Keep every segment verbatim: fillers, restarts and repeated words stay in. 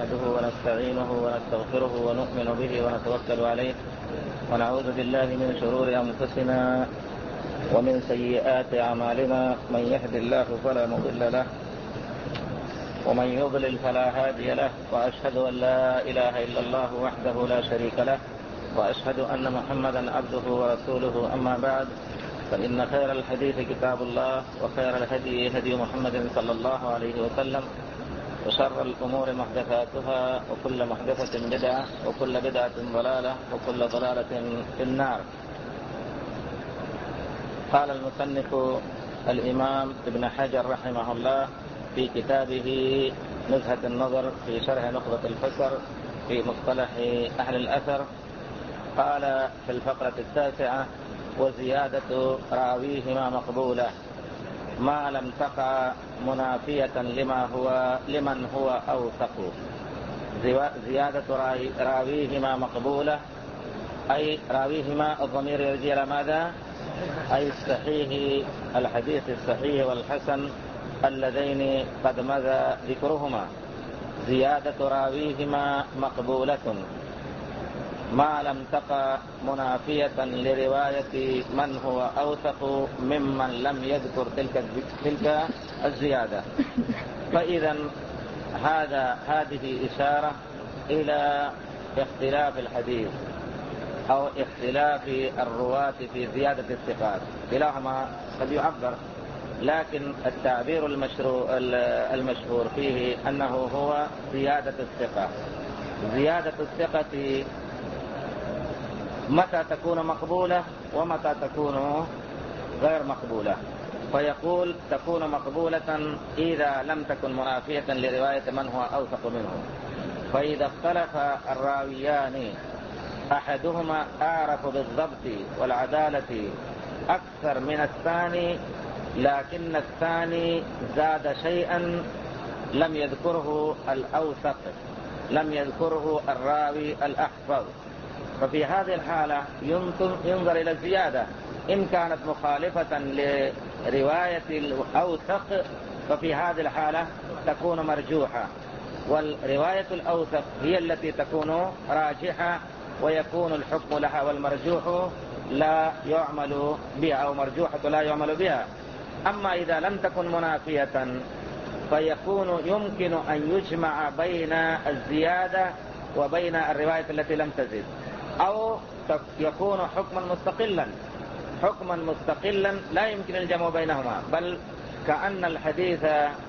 نحمده ونستعينه ونستغفره ونؤمن به ونتوكل عليه ونعوذ بالله من شرور أنفسنا ومن سيئات أعمالنا. من يهد الله فلا مضل له ومن يضلل فلا هادي له، وأشهد أن لا إله إلا الله وحده لا شريك له، وأشهد أن محمدا عبده ورسوله. أما بعد، فإن خير الحديث كتاب الله، وخير الهدي هدي محمد صلى الله عليه وسلم، وشر الأمور محدثاتها، وكل محدثة بدعة، وكل بدعة ضلالة، وكل ضلالة في النار. قال المصنف الإمام ابن حجر رحمه الله في كتابه نزهة النظر في شرح نخبة الفكر في مصطلح أهل الأثر، قال في الفقرة التاسعة: وزيادة راويهما مقبولة ما لم تقع منافية لما هو لمن هو أوثق. زيادة راويهما مقبولة، أي راويهما الضمير يرجع إلى ماذا؟ أي الصحيح، الحديث الصحيح والحسن اللذين قد مضى ذكرهما. زيادة راويهما مقبولة ما لم تقع منافية لرواية من هو أوثق ممن لم يذكر تلك تلك الزيادة. فإذا هذا هذه إشارة إلى اختلاف الحديث أو اختلاف الرواة في زيادة الثقات. كلاهما قد يعبر، لكن التعبير المشروع المشهور فيه أنه هو زيادة الثقة. زيادة الثقة متى تكون مقبولة ومتى تكون غير مقبولة؟ فيقول تكون مقبولة إذا لم تكن منافية لرواية من هو أوثق منه. فإذا اختلف الراويان أحدهما أعرف بالضبط والعدالة أكثر من الثاني، لكن الثاني زاد شيئا لم يذكره الأوثق، لم يذكره الراوي الأحفظ، ففي هذه الحالة ينظر إلى الزيادة. إن كانت مخالفة لرواية الأوثق ففي هذه الحالة تكون مرجوحة، والرواية الأوثق هي التي تكون راجحة ويكون الحكم لها، والمرجوح لا يعمل بها، أو مرجوحة لا يعمل بها. أما إذا لم تكن منافية فيكون يمكن أن يجمع بين الزيادة وبين الرواية التي لم تزد، أو يكون حكما مستقلا حكما مستقلا لا يمكن الجمع بينهما، بل كأن الحديث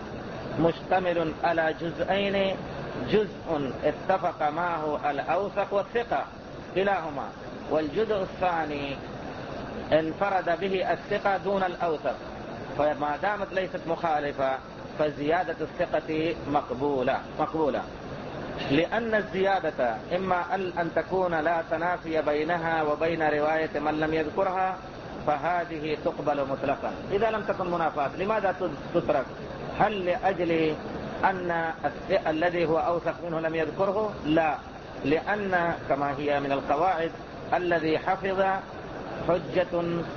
مشتمل على جزئين: جزء اتفق معه الأوثق والثقة كلاهما، والجزء الثاني انفرد به الثقة دون الأوثق. فما دامت ليست مخالفة فزيادة الثقة مقبولة مقبولة لأن الزيادة إما أن تكون لا تنافي بينها وبين رواية من لم يذكرها، فهذه تقبل مطلقا. إذا لم تكن منافاة لماذا تترك؟ هل لأجل أن الذي هو أوثق منه لم يذكره؟ لا، لأن كما هي من القواعد: الذي حفظ حجة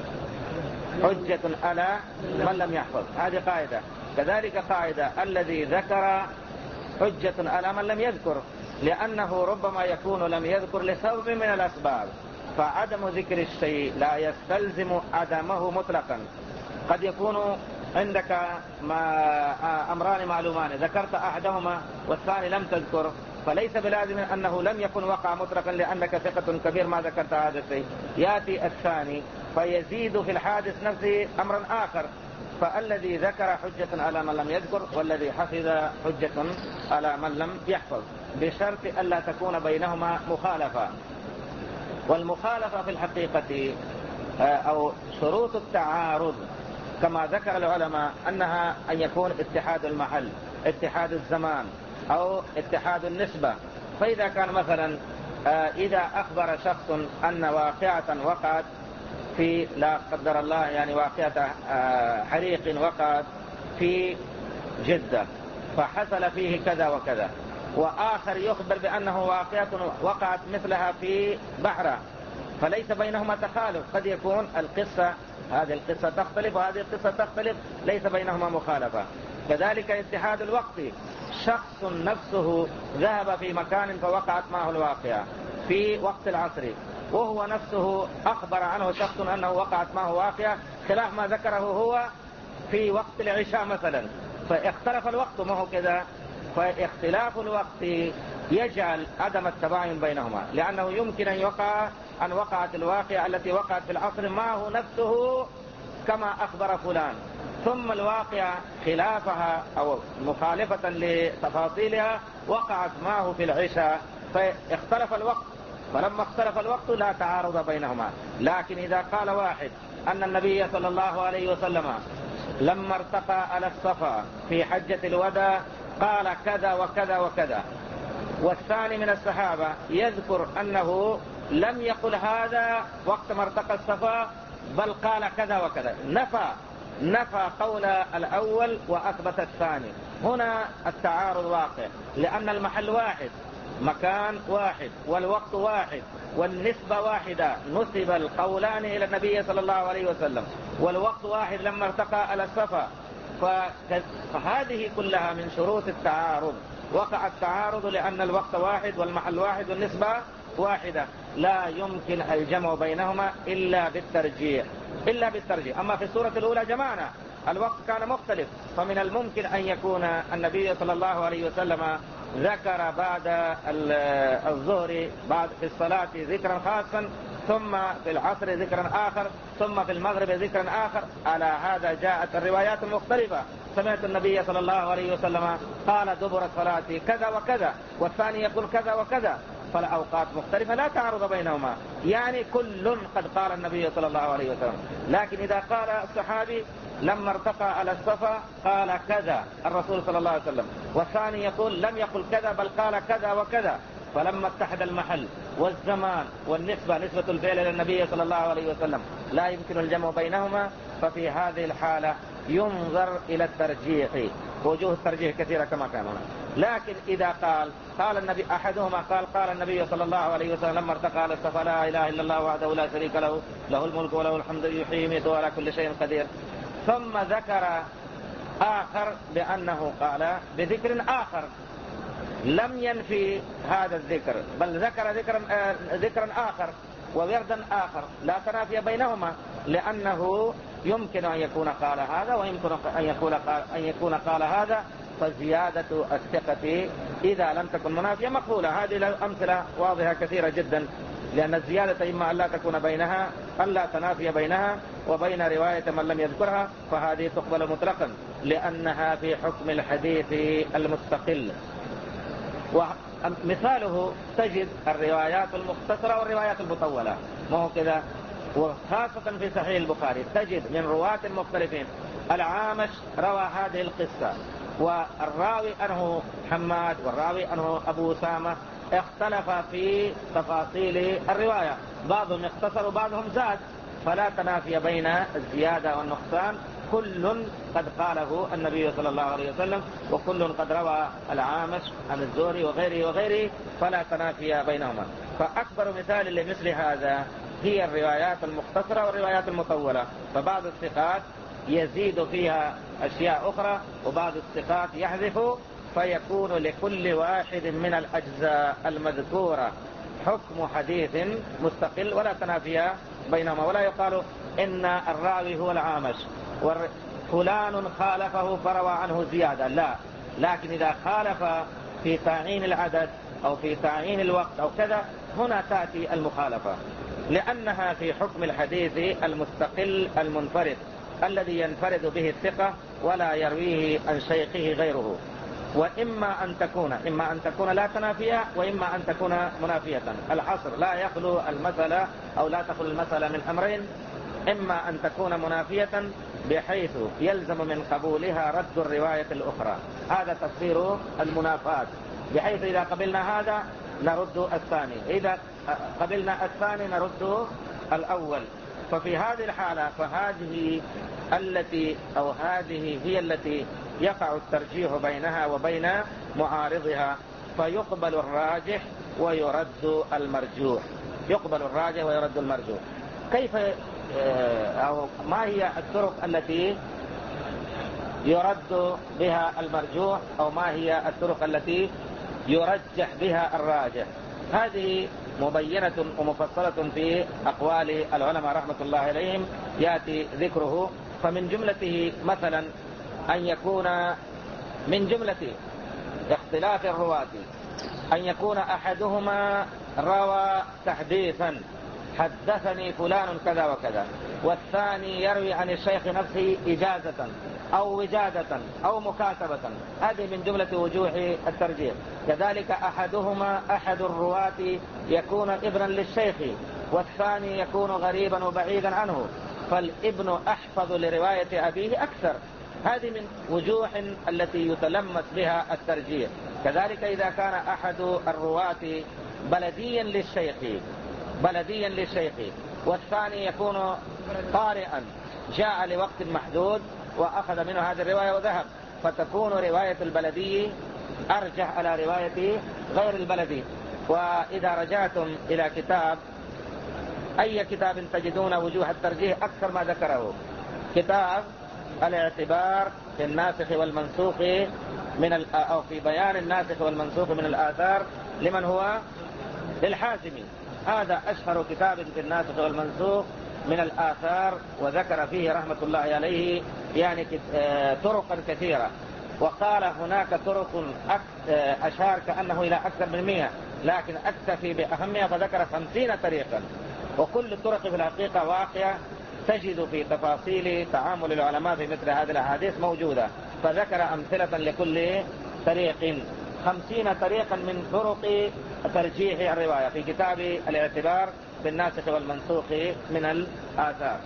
حجة على من لم يحفظ، هذه قاعدة. كذلك قاعدة: الذي ذكر حجة على من لم يذكر، لأنه ربما يكون لم يذكر لسبب من الأسباب، فعدم ذكر الشيء لا يستلزم عدمه مطلقا. قد يكون عندك ما أمران معلومان، ذكرت أحدهما والثاني لم تذكر، فليس بلازم أنه لم يكن وقع مطلقا لأنك ثقة كبير ما ذكرت هذا الشيء. يأتي الثاني فيزيد في الحادث نفسه أمرا آخر، فالذي ذكر حجة على من لم يذكر، والذي حفظ حجة على من لم يحفظ، بشرط ألا تكون بينهما مخالفة. والمخالفة في الحقيقة أو شروط التعارض كما ذكر العلماء أنها أن يكون اتحاد المحل، اتحاد الزمان، أو اتحاد النسبة. فإذا كان مثلا إذا أخبر شخص أن واقعة وقعت في، لا قدر الله يعني واقعة حريق وقعت في جدة فحصل فيه كذا وكذا، وآخر يخبر بأنه واقعة وقعت مثلها في بحرة، فليس بينهما تخالف. قد يكون القصة هذه القصة تختلف وهذه القصة تختلف، ليس بينهما مخالفة. كذلك اتحاد الوقت، شخص نفسه ذهب في مكان فوقعت معه الواقعة في وقت العصر، وهو نفسه أخبر عنه شخص أنه وقعت معه واقعة خلاف ما ذكره هو في وقت العشاء مثلا، فاختلف الوقت معه كذا. فاختلاف الوقت يجعل عدم التباين بينهما، لأنه يمكن أن يقع أن وقعت الواقعة التي وقعت في العصر معه نفسه كما أخبر فلان، ثم الواقعة خلافها أو مخالفة لتفاصيلها وقعت معه في العشاء، فاختلف الوقت. فلما اختلف الوقت لا تعارض بينهما. لكن إذا قال واحد أن النبي صلى الله عليه وسلم لما ارتقى على الصفا في حجة الوداع قال كذا وكذا وكذا، والثاني من الصحابة يذكر أنه لم يقل هذا وقت ما ارتقى الصفا بل قال كذا وكذا، نفى نفى قول الأول وأثبت الثاني. هنا التعارض واقع، لأن المحل واحد، مكان واحد، والوقت واحد، والنسبة واحدة، نسب القولان إلى النبي صلى الله عليه وسلم، والوقت واحد لما ارتقى على الصفا. فهذه كلها من شروط التعارض. وقع التعارض لأن الوقت واحد والمحل واحد والنسبة واحدة، لا يمكن الجمع بينهما إلا بالترجيح إلا بالترجيح. أما في السورة الأولى جمعنا الوقت كان مختلف، فمن الممكن أن يكون النبي صلى الله عليه وسلم ذكر بعد الظهر بعد في الصلاة ذكرا خاصا، ثم في العصر ذكرا آخر، ثم في المغرب ذكرا آخر. على هذا جاءت الروايات المختلفة. سمعت النبي صلى الله عليه وسلم قال دبر الصلاة كذا وكذا، والثاني يقول كذا وكذا، فالأوقات مختلفة لا تعارض بينهما، يعني كل قد قال النبي صلى الله عليه وسلم. لكن إذا قال الصحابي لما ارتقى على الصفا قال كذا الرسول صلى الله عليه وسلم، والثاني يقول لم يقل كذا بل قال كذا وكذا، فلما اتحد المحل والزمان والنسبة، نسبة الفعل إلى النبي صلى الله عليه وسلم، لا يمكن الجمع بينهما. ففي هذه الحالة ينظر إلى الترجيح، وجوه الترجيح كثيرة كما كان هنا. لكن إذا قال قال النبي أحدهما قال قال النبي صلى الله عليه وسلم لما ارتقى على الصفا لا إله إلا الله وحده لا شريك له له الملك وله الحمد يحيي ويميت وعلى كل شيء قدير، ثم ذكر آخر بأنه قال بذكر آخر لم ينفي هذا الذكر، بل ذكر ذكرا آه ذكرا آخر ووردا آخر، لا تنافي بينهما، لأنه يمكن أن يكون قال هذا ويمكن أن يكون قال, أن يكون قال هذا. فزيادة الثقة إذا لم تكن منافية مقبولة. هذه الأمثلة واضحة كثيرة جدا، لأن الزيادة إما أن لا تكون بينها أن لا تنافي بينها وبين رواية من لم يذكرها، فهذه تقبل مطلقا لأنها في حكم الحديث المستقل. ومثاله تجد الروايات المختصرة والروايات المطولة، ما هو كذا؟ وخاصة في صحيح البخاري تجد من رواة مختلفين. العامش روى هذه القصة، والراوي أنه حماد والراوي أنه أبو أسامة اختلف في تفاصيل الرواية، بعضهم اختصر وبعضهم زاد، فلا تنافي بين الزيادة والنقصان، كل قد قاله النبي صلى الله عليه وسلم، وكل قد روى العامش عن الزهري وغيره وغيره، فلا تنافي بينهما. فأكبر مثال لمثل هذا هي الروايات المختصرة والروايات المطولة، فبعض الثقات يزيد فيها أشياء أخرى وبعض الثقات يحذف، فيكون لكل واحد من الأجزاء المذكورة حكم حديث مستقل ولا تنافي بينهما. ولا يقال إن الراوي هو العامش وفلان خالفه فروى عنه زيادة، لا، لكن إذا خالف في تعيين العدد أو في تعيين الوقت أو كذا، هنا تأتي المخالفة، لأنها في حكم الحديث المستقل المنفرد الذي ينفرد به الثقة ولا يرويه عن شيخه غيره. وإما أن تكون إما أن تكون لا تنافية، وإما أن تكون منافية. الحصر لا يخلو المسألة أو لا تخلو المسألة من أمرين: إما أن تكون منافية بحيث يلزم من قبولها رد الرواية الأخرى، هذا تفسير المنافاة، بحيث إذا قبلنا هذا نرد الثاني، إذا قبلنا الثاني نرد الأول. ففي هذه الحالة فهذه التي أو هذه هي التي يقع الترجيح بينها وبين معارضها، فيقبل الراجح ويرد المرجوح، يقبل الراجح ويرد المرجوح. كيف أو ما هي الطرق التي يرد بها المرجوح، أو ما هي الطرق التي يرجح بها الراجح. هذه مبينة ومفصلة في أقوال العلماء رحمة الله عليهم يأتي ذكره. فمن جملته مثلا أن يكون من جملة اختلاف الرواة أن يكون أحدهما روى تحديثا، حدثني فلان كذا وكذا، والثاني يروي عن الشيخ نفسه إجازة أو وجادة أو مكاتبة. هذه من جملة وجوه الترجيح. كذلك أحدهما أحد الرواة يكون ابنا للشيخ، والثاني يكون غريبا وبعيدا عنه، فالابن أحفظ لرواية أبيه أكثر. هذه من وجوه التي يتلمس بها الترجيح. كذلك إذا كان أحد الرواة بلديا للشيخ بلديا للشيخ والثاني يكون قارئا جاء لوقت محدود وأخذ منه هذه الرواية وذهب، فتكون رواية البلدي أرجح على رواية غير البلدي. وإذا رجعتم إلى كتاب أي كتاب تجدون وجوه الترجيح أكثر ما ذكره، كتاب الاعتبار في الناسخ والمنسوخ من أو في بيان الناسخ والمنسوخ من الآثار لمن هو للحازمي. هذا أشهر كتاب في الناسخ والمنسوخ من الآثار، وذكر فيه رحمة الله عليه يعني طرقا كثيرة، وقال هناك طرق أشار كأنه إلى أكثر من مئة، لكن أكتفي بأهمها فذكر خمسين طريقا، وكل الطرق في الحقيقة واقعة تجد في تفاصيل تعامل العلماء في مثل هذه الأحاديث موجودة. فذكر أمثلة لكل طريق، خمسين طريقا من طرق ترجيح الرواية في كتاب الاعتبار بالناسخ والمنسوخ من الآثار.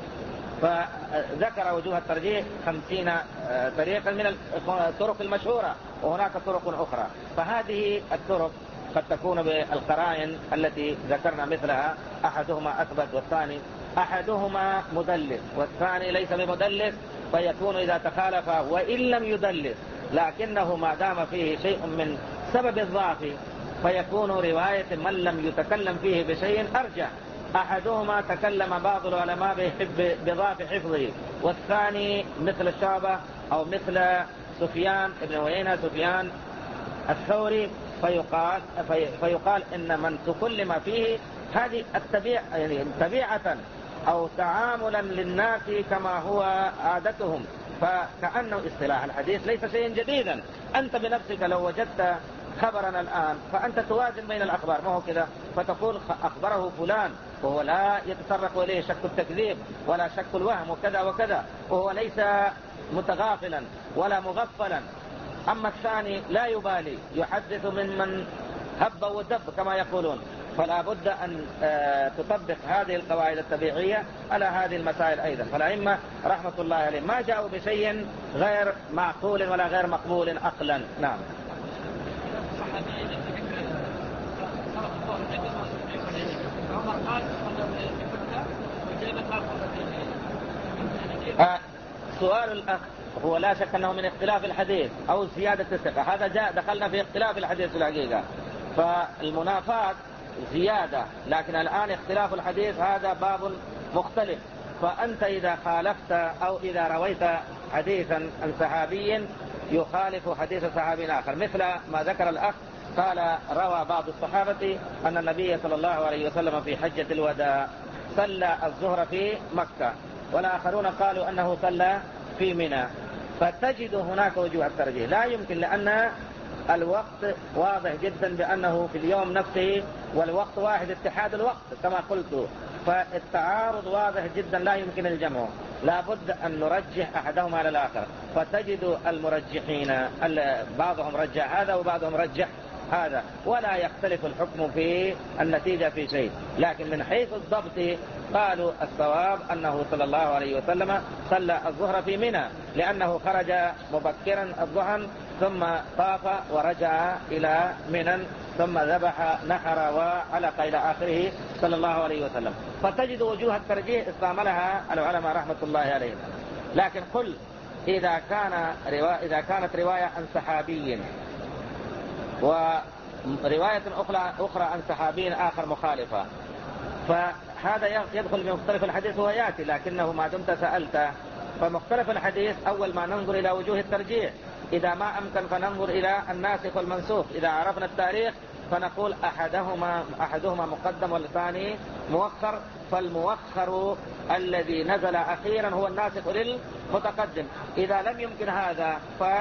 فذكر وجوه الترجيح خمسين طريقا من الطرق المشهورة، وهناك طرق أخرى. فهذه الطرق قد تكون بالقرائن التي ذكرنا مثلها، أحدهما أثبت والثاني أحدهما مدلس والثاني ليس بمدلس، فيكون إذا تخالف وإن لم يدلس لكنه ما دام فيه شيء من سبب الضعف فيكون رواية من لم يتكلم فيه بشيء أرجح. أحدهما تكلم بعض العلماء بضعف حفظه، والثاني مثل الشعبة أو مثل سفيان ابن عيينة سفيان الثوري، فيقال, في فيقال إن من تكلم فيه هذه التبيع يعني طبيعة أو تعاملا للناس كما هو عادتهم، فكأنه اصطلاح الحديث ليس شيئا جديدا. أنت بنفسك لو وجدت خبرنا الآن فأنت توازن بين الأخبار، ما هو كذا، فتقول أخبره فلان وهو لا يتطرق إليه شك التكذيب ولا شك الوهم وكذا وكذا، وهو ليس متغافلا ولا مغفلا. أما الثاني لا يبالي، يحدث ممن هب ودب كما يقولون. فلا بد أن تطبق هذه القواعد الطبيعية على هذه المسائل أيضا. فالأئمة رحمة الله عليهم ما جاءوا بشيء غير معقول ولا غير مقبول عقلا. نعم. آه سؤال الأخ هو لا شك أنه من اختلاف الحديث أو زيادة الثقة، هذا جاء دخلنا في اختلاف الحديث في الحقيقة. فالمنافاة زيادة، لكن الآن اختلاف الحديث هذا باب مختلف. فأنت إذا خالفت أو إذا رويت حديثا عن صحابي يخالف حديث صحابي آخر، مثل ما ذكر الأخ قال روى بعض الصحابة أن النبي صلى الله عليه وسلم في حجة الوداع صلى الظهر في مكة، والآخرون قالوا أنه صلى في منى، فتجد هناك وجوه الترجيح. لا يمكن، لأن الوقت واضح جدا بأنه في اليوم نفسه والوقت واحد، اتحاد الوقت كما قلت، فالتعارض واضح جدا لا يمكن الجمع، لا بد أن نرجح أحدهما على الآخر. فتجد المرجحين بعضهم رجح هذا وبعضهم رجح هذا، ولا يختلف الحكم في النتيجة في شيء، لكن من حيث الضبط قالوا الصواب أنه صلى الله عليه وسلم صلى الظهر في منى، لأنه خرج مبكرا الظهر ثم طاف ورجع إلى منى ثم ذبح نحر وعلق إلى آخره صلى الله عليه وسلم. فتجد وجوه الترجيح استعملها العلماء رحمة الله عليهم. لكن قل إذا كان روا... إذا كانت رواية عن صحابي ورواية أخرى أخرى عن صحابي آخر مخالفة، فهذا يدخل بمختلف الحديث ويأتي، لكنه ما دمت سألت فمختلف الحديث أول ما ننظر إلى وجوه الترجيح، إذا ما أمكن فننظر إلى الناسخ والمنسوخ. إذا عرفنا التاريخ فنقول أحدهما أحدهما مقدم والثاني مؤخر، فالمؤخر الذي نزل أخيرا هو الناسخ للمتقدم. إذا لم يمكن هذا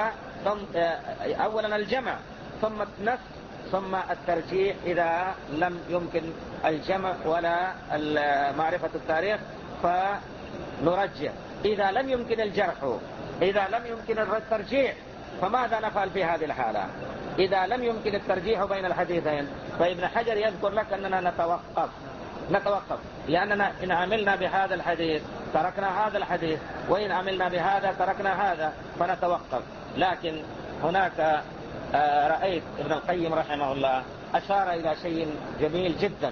فأولا الجمع ثم النسخ ثم الترجيح إذا لم يمكن الجمع ولا معرفة التاريخ فنرجح. إذا لم يمكن الجرح، إذا لم يمكن الترجيح، فماذا نفعل في هذه الحالة؟ إذا لم يمكن الترجيح بين الحديثين فابن حجر يذكر لك أننا نتوقف نتوقف لأننا إن عملنا بهذا الحديث تركنا هذا الحديث، وإن عملنا بهذا تركنا هذا، فنتوقف. لكن هناك رأيت ابن القيم رحمه الله أشار إلى شيء جميل جدا،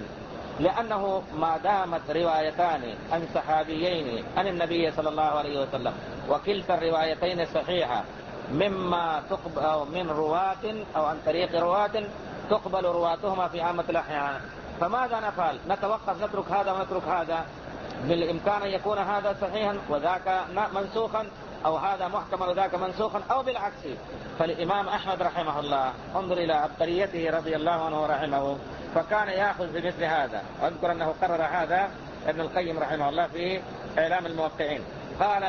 لأنه ما دامت روايتان عن صحابيين عن النبي صلى الله عليه وسلم وكلتا الروايتين صحيحة مما تقبل أو من رواة أو عن طريق رواة تقبل رواتهما في عامة الأحيان، فماذا نفعل؟ نتوقف نترك هذا ونترك هذا؟ بالإمكان أن يكون هذا صحيحا وذاك منسوخا، أو هذا محكما وذاك منسوخا، أو بالعكس. فالإمام أحمد رحمه الله انظر إلى عبقريته رضي الله عنه ورحمه، فكان يأخذ بمثل هذا. أذكر أنه قرر هذا ابن القيم رحمه الله في إعلام الموقعين، قال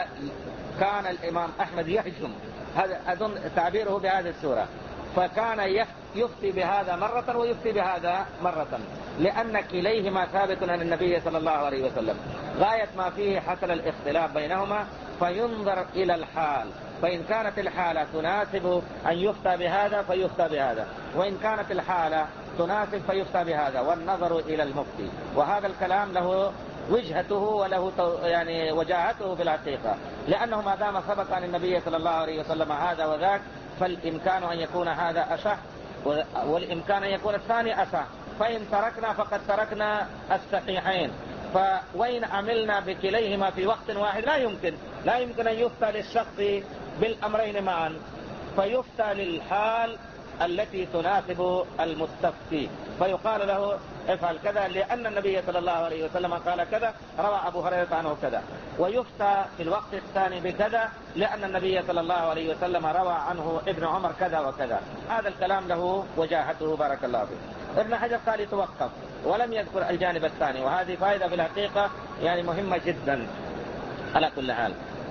كان الإمام أحمد يهجم، هذا أظن تعبيره بهذه السورة، فكان يفتي بهذا مرة ويفتي بهذا مرة، لأن كليهما ثابت عن النبي صلى الله عليه وسلم. غاية ما فيه حصل الاختلاف بينهما فينظر إلى الحال، فإن كانت الحالة تناسب أن يفتى بهذا فيفتى بهذا، وإن كانت الحالة تناسب فيفتى بهذا، والنظر إلى المفتي. وهذا الكلام له وجهته وله يعني وجاهته في الحقيقة، لأنه ما دام ثبت عن النبي صلى الله عليه وسلم هذا وذاك فالإمكان أن يكون هذا أصح والإمكان أن يكون الثاني أصح، فإن تركنا فقد تركنا الصحيحين. فوين عملنا بكليهما في وقت واحد لا يمكن لا يمكن أن يفتى للشخص بالأمرين معا، فيفتى للحال التي تناسب المستفتي، فيقال له افعل كذا لأن النبي صلى الله عليه وسلم قال كذا، روى أبو هريرة عنه كذا، ويفتى في الوقت الثاني بكذا لأن النبي صلى الله عليه وسلم روى عنه ابن عمر كذا وكذا. هذا الكلام له وجاهته بارك الله فيه. ابن حجر قال يتوقف ولم يذكر الجانب الثاني، وهذه فائدة في الحقيقة يعني مهمة جدا على كل حال.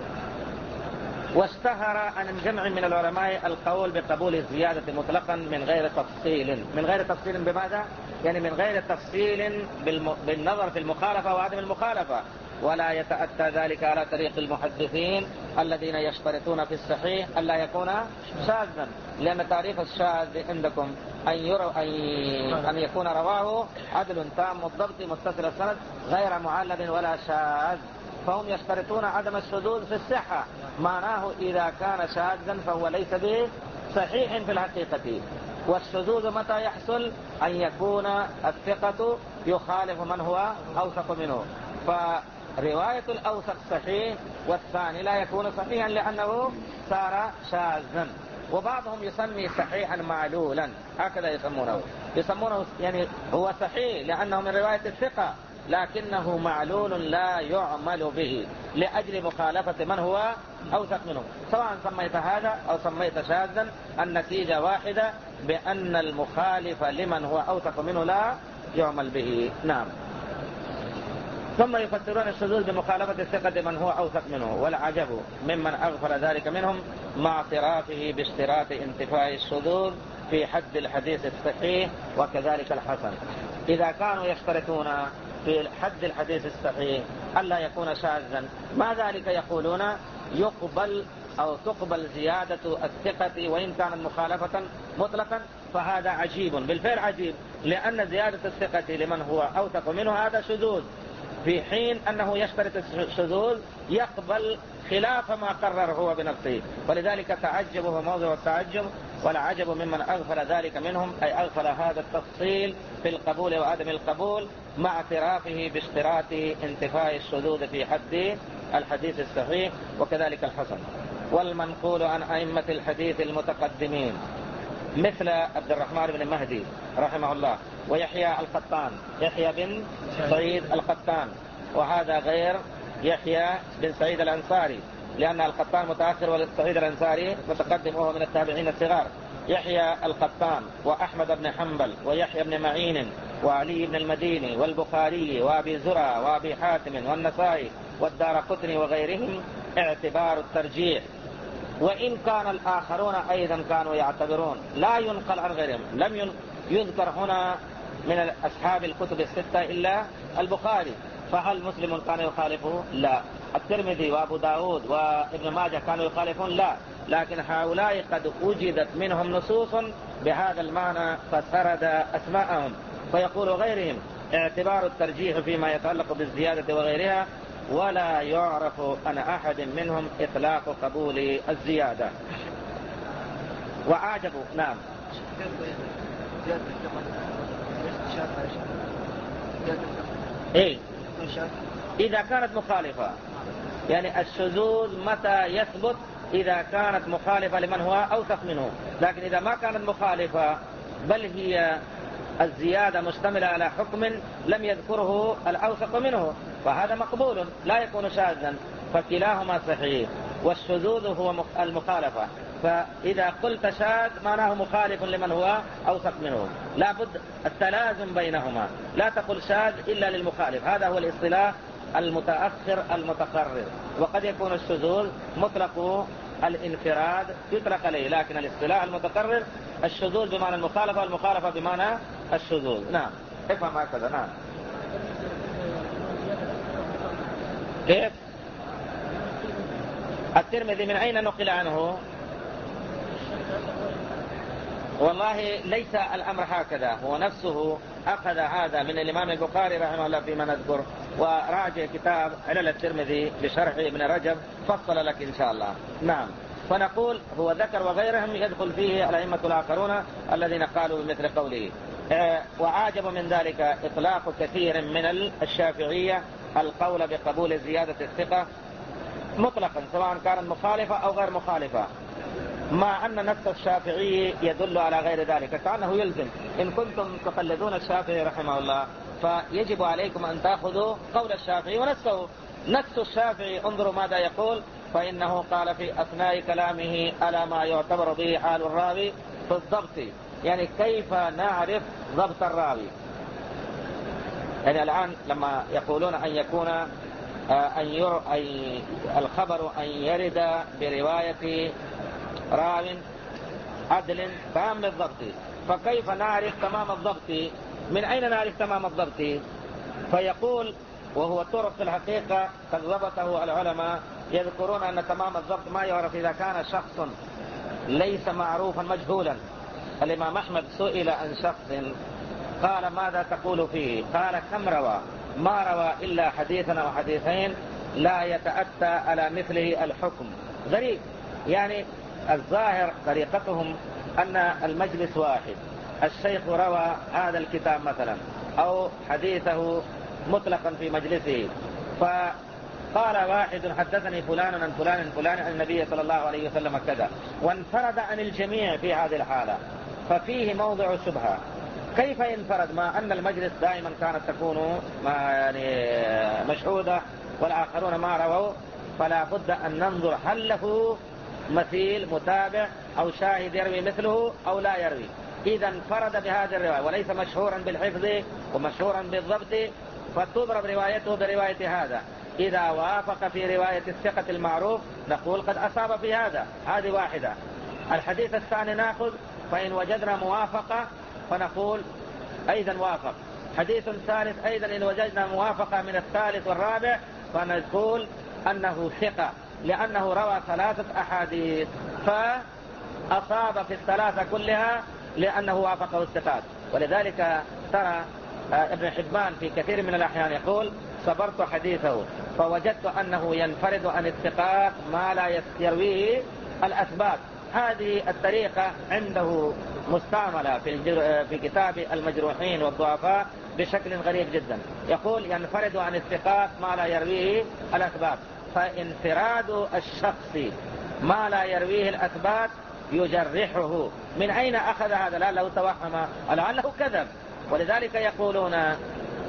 واشتهر عن الجمع من العلماء القول بقبول الزيادة مطلقا من غير تفصيل. من غير تفصيل بماذا؟ يعني من غير تفصيل بالنظر في المخالفة وعدم المخالفة، ولا يتأتى ذلك على طريق المحدثين الذين يشترطون في الصحيح ألا يكون شاذا، لأن تعريف الشاذ عندكم أن, يرو أن يكون رواه عدل تام الضبط متصل السند غير معلل ولا شاذ، فهم يشترطون عدم الشذوذ في الصحة، معناه إذا كان شاذا فهو ليس به صحيح في الحقيقة. والشذوذ متى يحصل؟ أن يكون الثقة يخالف من هو أوثق منه، فرواية الأوثق صحيح والثاني لا يكون صحيحا لأنه صار شاذا. وبعضهم يسمي صحيحا معلولا، هكذا يسمونه يسمونه يعني هو صحيح لأنه من رواية الثقة لكنه معلول لا يعمل به لأجل مخالفة من هو أوثق منه. سواء سميت هذا أو سميت شاذا النتيجة واحدة، بأن المخالف لمن هو أوثق منه لا يعمل به. نعم. ثم يفسرون الشذوذ بمخالفة الثقة من هو أوثق منه، والعجب ممن أغفل ذلك منهم مع اعترافه باشتراط انتفاء الشذوذ في حد الحديث الصحيح وكذلك الحسن. إذا كانوا يشترطون في حد الحديث الصحيح ألا يكون شاذا، ما ذلك يقولون يقبل أو تقبل زيادة الثقة وإن كانت مخالفة مطلقا، فهذا عجيب بالفعل عجيب، لأن زيادة الثقة لمن هو أوثق منه هذا شذوذ، في حين أنه يشترط الشذوذ يقبل خلاف ما قرر هو بنفسه. ولذلك تعجبه موضع التعجب، والعجب ممن أغفل ذلك منهم، أي أغفل هذا التفصيل في القبول وعدم القبول مع اعترافه باشتراط انتفاء الشذوذ في حد الحديث الصحيح وكذلك الحسن. والمنقول عن أئمة الحديث المتقدمين مثل عبد الرحمن بن مهدي رحمه الله، ويحيى القطان، يحيى بن سعيد القطان، وهذا غير يحيى بن سعيد الأنصاري، لأن القطان متأخر والسعيد الأنصاري متقدم وهو من التابعين الصغار. يحيى القطان وأحمد بن حنبل ويحيى بن معين وعلي بن المديني والبخاري وأبي زرع وأبي حاتم والنسائي والدارقطني وغيرهم اعتبار الترجيح، وإن كان الآخرون أيضا كانوا يعتبرون، لا ينقل عن غيرهم. لم يذكر هنا من أصحاب الكتب الستة إلا البخاري، فهل مسلم كان يخالفه؟ لا. الترمذي وأبو داود وابن ماجه كانوا يخالفون؟ لا. لكن هؤلاء قد وجدت منهم نصوص بهذا المعنى فسرد أسماءهم. فيقول غيرهم اعتبار الترجيح فيما يتعلق بالزيادة وغيرها، ولا يعرف عن أحد منهم إطلاق قبول الزيادة. وعاجبوا. نعم. إيه؟ إذا كانت مخالفة، يعني الشذوذ متى يثبت؟ إذا كانت مخالفة لمن هو أوثق منه. لكن إذا ما كانت مخالفة بل هي الزيادة مشتملة على حكم لم يذكره الأوثق منه فهذا مقبول لا يكون شاذا، فكلاهما صحيح. والشذوذ هو المخالفة، فإذا قلت شاذ معناه مخالف لمن هو أوثق منه، لا بد التلازم بينهما، لا تقل شاذ إلا للمخالف. هذا هو الاصطلاح المتأخر المتقرر. وقد يكون الشذوذ مطلق الانفراد يطلق عليه، لكن الاصطلاح المتقرر الشذوذ بمعنى المخالفة والمخالفة بمعنى الشذوذ. نعم، افهم هكذا. نعم. كيف؟ الترمذي من أين نقل عنه؟ والله ليس الأمر هكذا، هو نفسه أخذ هذا من الإمام البخاري رحمه الله فيما نذكر، وراجع كتاب علل الترمذي بشرح ابن رجب فصل لك إن شاء الله. نعم. فنقول هو ذكر وغيرهم يدخل فيه الأئمة الآخرون الذين قالوا بمثل قوله. وعاجب من ذلك إطلاق كثير من الشافعية القول بقبول زيادة الثقة مطلقا سواء كانت مخالفة أو غير مخالفة، مع أن نص الشافعي يدل على غير ذلك، كأنه يلزم. إن كنتم تقلدون الشافعي رحمه الله فيجب عليكم أن تأخذوا قول الشافعي ونصه. نص الشافعي انظروا ماذا يقول، فإنه قال في أثناء كلامه ألا ما يعتبر به حال الراوي في الضبط، يعني كيف نعرف ضبط الراوي. يعني الآن لما يقولون أن يكون أن ير... أي الخبر أن يرد برواية راو عدل تام الضبط، فكيف نعرف تمام الضبط؟ من أين نعرف تمام الضبط؟ فيقول وهو طرق في الحقيقة قد ضبطه العلماء، يذكرون أن تمام الضبط ما يعرف إذا كان شخص ليس معروفا مجهولا. الإمام أحمد سئل عن شخص قال ماذا تقول فيه؟ قال كم روى؟ ما روى إلا حديثا أو حديثين لا يتأتى على مثله الحكم. غريب، يعني الظاهر طريقتهم أن المجلس واحد، الشيخ روى هذا الكتاب مثلا أو حديثه مطلقا في مجلسه، فقال واحد حدثني فلان عن فلان عن فلان عن النبي صلى الله عليه وسلم كذا، وانفرد عن الجميع في هذه الحالة، ففيه موضع شبهة. كيف ينفرد ما أن المجلس دائما كانت تكون يعني مشهودة والآخرون ما رووا؟ فلا بد أن ننظر هل له مثيل متابع أو شاهد يروي مثله أو لا يروي. إذا انفرد بهذه الرواية وليس مشهورا بالحفظ ومشهورا بالضبط فتضرب روايته برواية هذا. إذا وافق في رواية الثقة المعروف نقول قد أصاب في هذا، هذه واحدة. الحديث الثاني نأخذ، فإن وجدنا موافقة فنقول أيضا وافق. حديث ثالث أيضا إن وجدنا موافقة من الثالث والرابع فنقول أنه ثقة، لأنه روى ثلاثة أحاديث فأصاب في الثلاثة كلها لأنه وافقه الثقات. ولذلك ترى ابن حبان في كثير من الأحيان يقول صبرت حديثه فوجدت أنه ينفرد عن الثقات ما لا يرويه الأثبات. هذه الطريقة عنده مستعملة في, في كتاب المجروحين والضعفاء بشكل غريب جدا، يقول ينفرد عن الثقات ما لا يرويه الأثبات. فانفراد الشخص ما لا يرويه الأثبات يجرحه. من أين أخذ هذا؟ لا لو توهم لعله كذب. ولذلك يقولون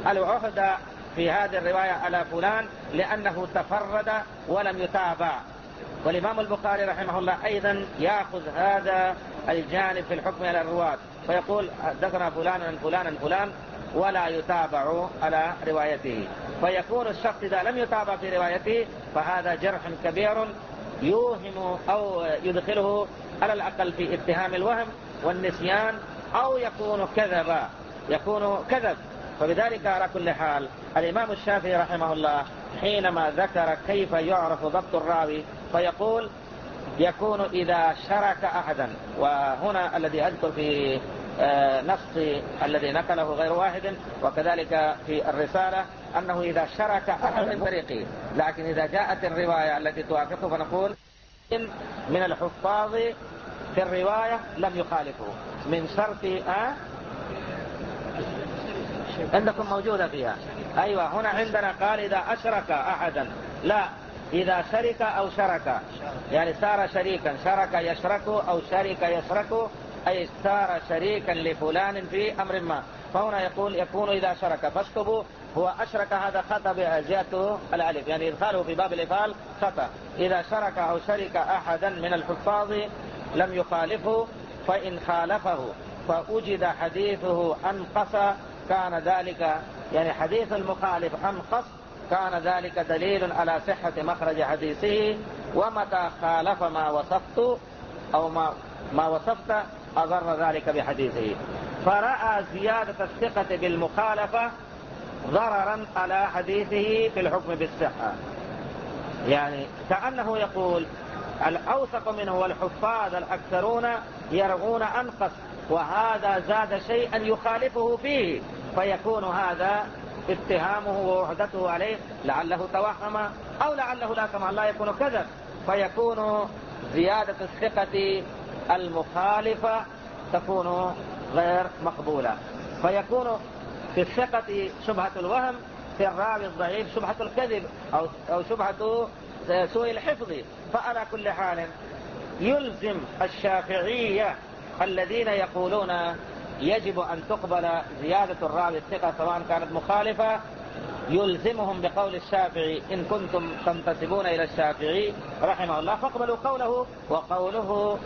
العهد في هذه الرواية على فلان لأنه تفرد ولم يتابع، والإمام البخاري رحمه الله أيضا يأخذ هذا الجانب في الحكم على الرواة، فيقول حدثنا فلان فلانا فلان ولا يتابع على روايته، فيكون الشخص إذا لم يتابع في روايته فهذا جرح كبير يوهم أو يدخله على الأقل في اتهام الوهم والنسيان، أو يكون كذبا يكون كذب. فبذلك على كل حال الإمام الشافعي رحمه الله حينما ذكر كيف يعرف ضبط الراوي فيقول يكون إذا شرك أحدا، وهنا الذي أذكر في نص الذي نقله غير واحد وكذلك في الرسالة أنه إذا شرك أحد من طريقه، لكن إذا جاءت الرواية التي توافقه فنقول من الحفاظ في الرواية لم يخالفه من شرط أه عندكم موجودة فيها. أيوة هنا عندنا قال إذا أشرك أحدا، لا إذا شرك أو شرك، يعني صار شريكا، شرك يشرك أو شرك يشرك، أي صار شريكا لفلان في أمر ما، فهنا يقول يكون إذا شرك، فاكتبوا هو أشرك هذا خطأ بزيادته الألف، يعني إدخاله في باب الإفعال خطأ. إذا شرك أو شرك أحدا من الحفاظ لم يخالفه، فإن خالفه فوجد حديثه أنقص كان ذلك، يعني حديث المخالف أنقص كان ذلك دليل على صحة مخرج حديثه، ومتى خالف ما وصفت أو ما, ما وصفت أضر ذلك بحديثه. فرأى زيادة الثقة بالمخالفة ضررا على حديثه في الحكم بالصحة، يعني كأنه يقول الأوثق منه والحفاظ الأكثرون يرغون أنقص، وهذا زاد شيئا يخالفه فيه، فيكون هذا اتهامه ووحدته عليه لعله توهم أو لعله لا سمع الله يكون كذب، فيكون زيادة الثقة المخالفة تكون غير مقبولة، فيكون في الثقة شبهة الوهم، في الراوي الضعيف شبهة الكذب أو, أو شبهة سوء الحفظ. فعلى كل حال يلزم الشافعية الذين يقولون يجب أن تقبل زيادة الراوي الثقة سواء كانت مخالفة، يلزمهم بقول الشافعي إن كنتم تنتسبون إلى الشافعي رحمه الله فاقبلوا قوله، وقوله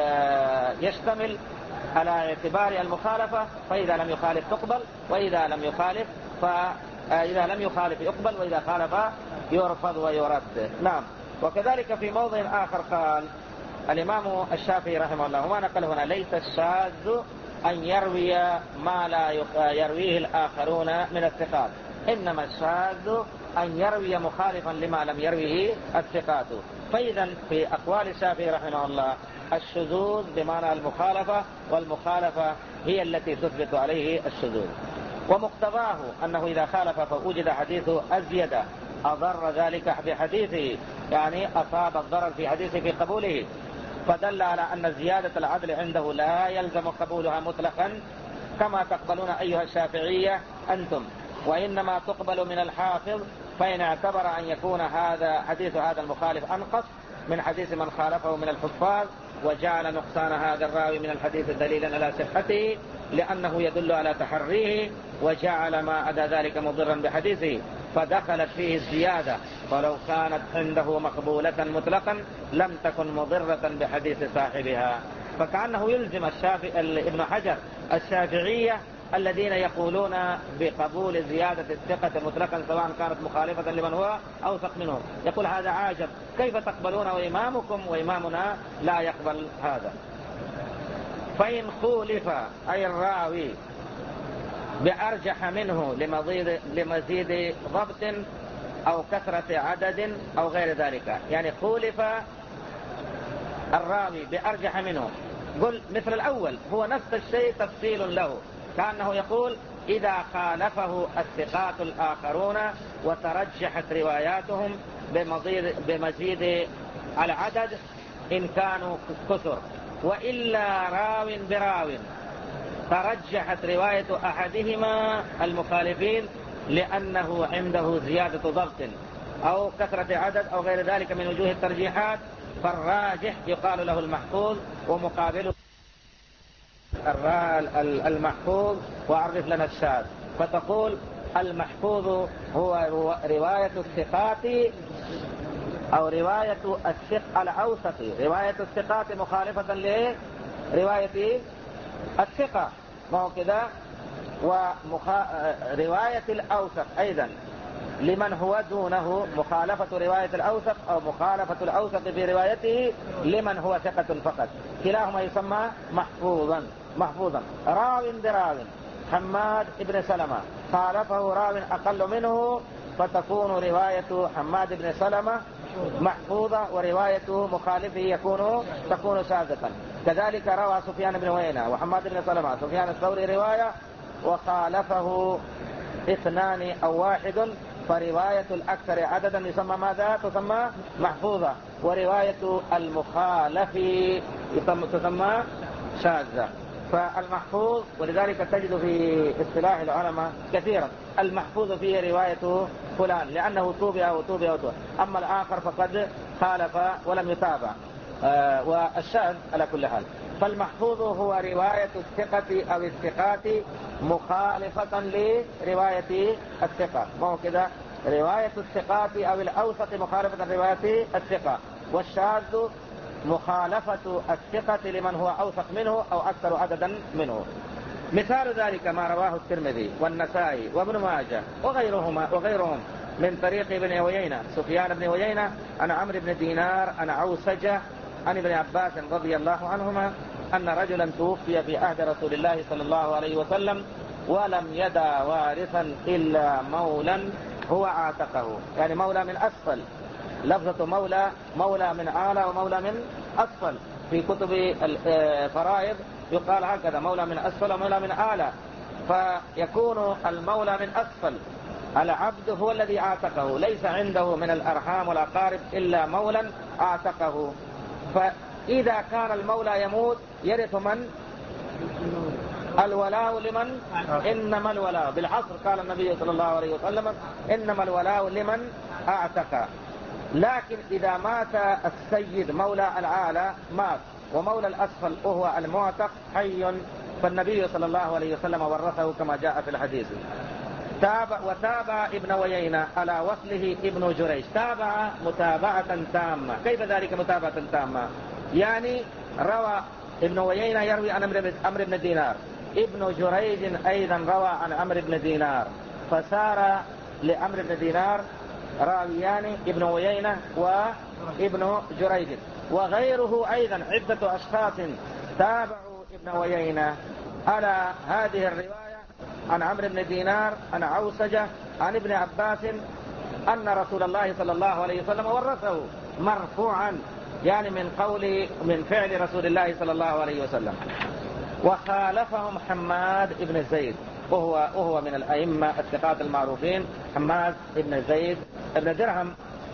يشتمل على اعتبار المخالفة، فإذا لم يخالف تقبل، وإذا لم يخالف فإذا لم يخالف يقبل، وإذا خالف يرفض ويرد. نعم. وكذلك في موضع آخر قال الإمام الشافعي رحمه الله وما نقل هنا ليس الشاذ أن يروي ما لا يرويه الآخرون من الثقات، إنما الشاذ أن يروي مخالفا لما لم يرويه الثقات. فإذا في أقوال الشافعي رحمه الله الشذوذ بمعنى المخالفة، والمخالفة هي التي تثبت عليه الشذوذ، ومقتضاه أنه إذا خالف فوجد حديثه أزيد أضر ذلك بحديثه، يعني أصاب الضرر في حديثه في قبوله، فدل على أن زيادة العدل عنده لا يلزم قبولها مطلقا كما تقبلون أيها الشافعية أنتم، وإنما تقبل من الحافظ فإن اعتبر أن يكون هذا حديث هذا المخالف أنقص من حديث من خالفه من الحفاظ، وجعل نقصان هذا الراوي من الحديث دليلا على صحته لأنه يدل على تحريه، وجعل ما أدى ذلك مضرا بحديثه، فدخلت فيه الزيادة، ولو كانت عنده مقبولة مطلقا لم تكن مضرة بحديث صاحبها. فكأنه يلزم الشافعي ابن حجر الشافعية الذين يقولون بقبول زيادة الثقة مطلقا سواء كانت مخالفة لمن هو أوثق منهم، يقول هذا عاجب، كيف تقبلون وإمامكم وإمامنا لا يقبل هذا؟ فإن خولف أي الراوي بأرجح منه لمزيد, لمزيد ضبط أو كثرة عدد أو غير ذلك، يعني خولف الراوي بأرجح منه، قل مثل الأول هو نفس الشيء تفصيل له، كأنه يقول إذا خالفه الثقات الآخرون وترجحت رواياتهم بمزيد, بمزيد العدد إن كانوا كثر، وإلا راو براو ترجحت رواية أحدهما المخالفين لأنه عنده زيادة ضبط أو كثرة عدد أو غير ذلك من وجوه الترجيحات، فالراجح يقال له المحفوظ، ومقابله المحفوظ وعرف لنا الشاذ، فتقول المحفوظ هو رواية الثقات أو رواية الثقة الأوثق، رواية الثقات مخالفة لرواية الثقة، ما هو كذا. ورواية الأوثق أيضا لمن هو دونه مخالفة رواية الأوثق، أو مخالفة الأوثق في روايته لمن هو ثقة فقط، كلاهما يسمى محفوظا. محفوظا راو براو، حماد بن سلمة خالفه راو أقل منه، فتكون رواية حماد بن سلمة محفوظة، ورواية مخالفه يكون تكون شاذة. كذلك روى سفيان بن عيينة وحماد بن سلمة سفيان الثوري رواية وخالفه اثنان أو واحد، فرواية الأكثر عددا يسمى ماذا؟ تسمى محفوظة، ورواية المخالف تسمى شاذة. فالمحفوظ، ولذلك تجد في اصطلاح العلماء كثيرا المحفوظ فيه رواية فلان لأنه توبع وتوبع وتوبع، أما الآخر فقد خالف ولم يتابع. آه والشاذ على كل حال. فالمحفوظ هو رواية الثقة أو الثقات مخالفة لرواية الثقة، ما هو كذا؟ رواية الثقات أو الأوثق مخالفة لرواية الثقة، والشاذ مخالفة الثقة لمن هو أوثق منه أو أكثر عددا منه. مثال ذلك ما رواه الترمذي والنسائي وابن ماجه وغيرهما وغيرهم من طريق ابن عيينة سفيان بن عيينة عن عمرو بن دينار عن عوسجة عن ابن عباس رضي الله عنهما أن رجلا توفي في عهد رسول الله صلى الله عليه وسلم ولم يدع وارثا إلا مولا هو عاتقه، يعني مولى من أسفل. لفظة مولى مولى من أعلى ومولى من أسفل، في كتب الفرائض يقال هكذا مولى من أسفل ومولى من أعلى، فيكون المولى من أسفل العبد هو الذي عاتقه، ليس عنده من الأرحام والأقارب إلا مولا عاتقه. فإذا كان المولى يموت يرث من؟ الولاء لمن؟ إنما الولاء بالعصر قال النبي صلى الله عليه وسلم إنما الولاء لمن أعتق. لكن إذا مات السيد مولى العالى مات ومولى الأسفل وهو المعتق حي، فالنبي صلى الله عليه وسلم ورثه كما جاء في الحديث. تابع وتابع ابن عيينة على وصله ابن جريج، تابع متابعة تامة. كيف ذلك متابعة تامة؟ يعني روى ابن عيينة يروي عن عمرو بن دينار، ابن جريج أيضا روى عن عمرو بن دينار، فسار لعمرو بن دينار راويان ابن عيينة وابن جريج، وغيره أيضا عدة أشخاص تابعوا ابن عيينة على هذه الرواية عن عمرو بن دينار عن عوسجة عن ابن عباس أن رسول الله صلى الله عليه وسلم ورثه مرفوعا، يعني من قول من فعل رسول الله صلى الله عليه وسلم. وخالفهم حماد بن زيد وهو, وهو من الأئمة الثقات المعروفين، حماد بن زيد بن درهم،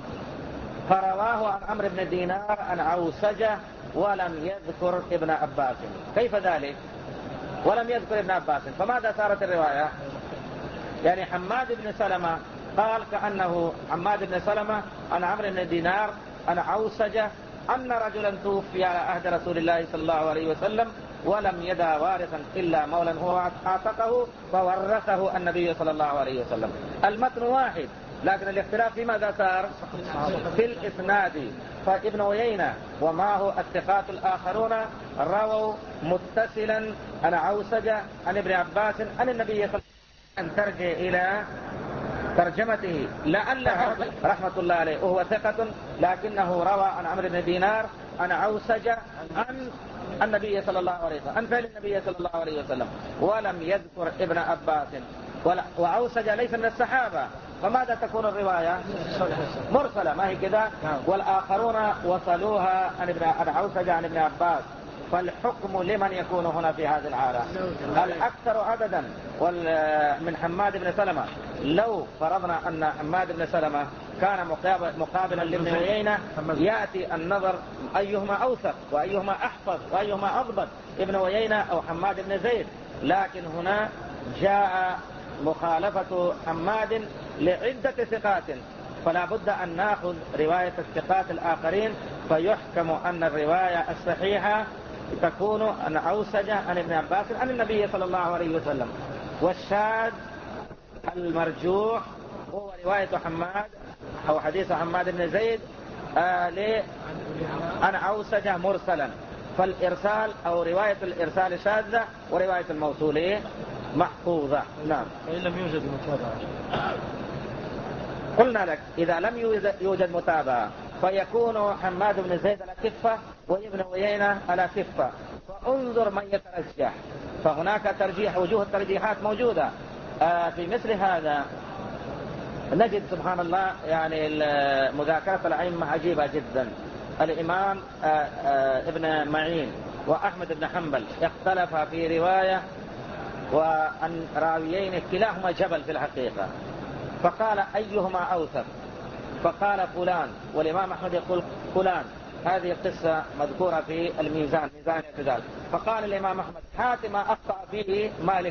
فرواه عن عمرو بن دينار عن عوسجة ولم يذكر ابن عباس. كيف ذلك؟ ولم يذكر ابن عباس، فماذا صارت الرواية؟ يعني حماد بن سلمة قال كأنه حماد بن سلمة عن عمرو بن دينار عن عوسجة أن رجلا توفي على عهد رسول الله صلى الله عليه وسلم ولم يدع وارثا إلا مولا هو عاتقه، فورثه النبي صلى الله عليه وسلم. المتن واحد، لكن الاختلاف في ماذا صار؟ في الإسناد. فابن عيينة ومعه الثقات الآخرون رووا متصلا عن عوسجة عن ابن عباس عن النبي صلى الله عليه وسلم. أن ترجع إلى ترجمته لعل رحمة الله عليه وهو ثقة، لكنه روى عن عمرو بن دينار عن عوسجة عن النبي صلى الله عليه وسلم عن فعل النبي صلى الله عليه وسلم، ولم يذكر ابن عباس. وعوسجة ليس من الصحابة، فماذا تكون الرواية؟ مرسلة، ما هي كذا؟ والآخرون وصلوها عن ابن عوسجة عن ابن عباس. فالحكم لمن يكون هنا في هذه الحالة؟ الأكثر عددا من حماد بن سلمة. لو فرضنا أن حماد بن سلمة كان مقابلا لابن عيينة يأتي النظر أيهما أوثق وأيهما أحفظ وأيهما أضبط، ابن عيينة أو حماد بن زيد. لكن هنا جاء مخالفة حماد لعدة ثقات، فلا بد أن نأخذ رواية الثقات الآخرين فيحكم أن الرواية الصحيحة تكون عن عوسجة عن ابن عباس عن النبي صلى الله عليه وسلم. والشاذ المرجوح هو رواية حماد أو حديث حماد بن زيد آه عن عوسجة مرسلا، فالإرسال أو رواية الإرسال شاذة ورواية الموصول محفوظة. نعم. فإن لم يوجد متابعة قلنا لك إذا لم يوجد متابعة فيكون حماد بن زيد على كفة وابن عيينة على كفة، فانظر من يترجح، فهناك ترجيح، وجوه الترجيحات موجودة. آه في مثل هذا نجد سبحان الله يعني مذاكرة الأئمة عجيبة جدا. الإمام آآ آآ ابن معين وأحمد بن حنبل اختلفا في رواية وأن راويين كلاهما جبل في الحقيقة، فقال أيهما أوثق؟ فقال فلان، والإمام أحمد يقول فلان. هذه القصة مذكورة في الميزان، ميزان الاعتدال. فقال الإمام أحمد هات ما أخطأ فيه مالك،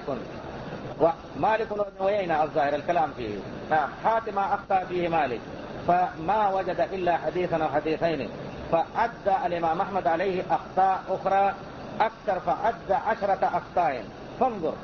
ومالك بن عيينة الظاهر الكلام فيه، هات ما أخطأ فيه مالك، فما وجد إلا حديثا أو حديثين، فعد الإمام أحمد عليه أخطاء أخرى أكثر، فعد عشرة أخطاء. فانظر،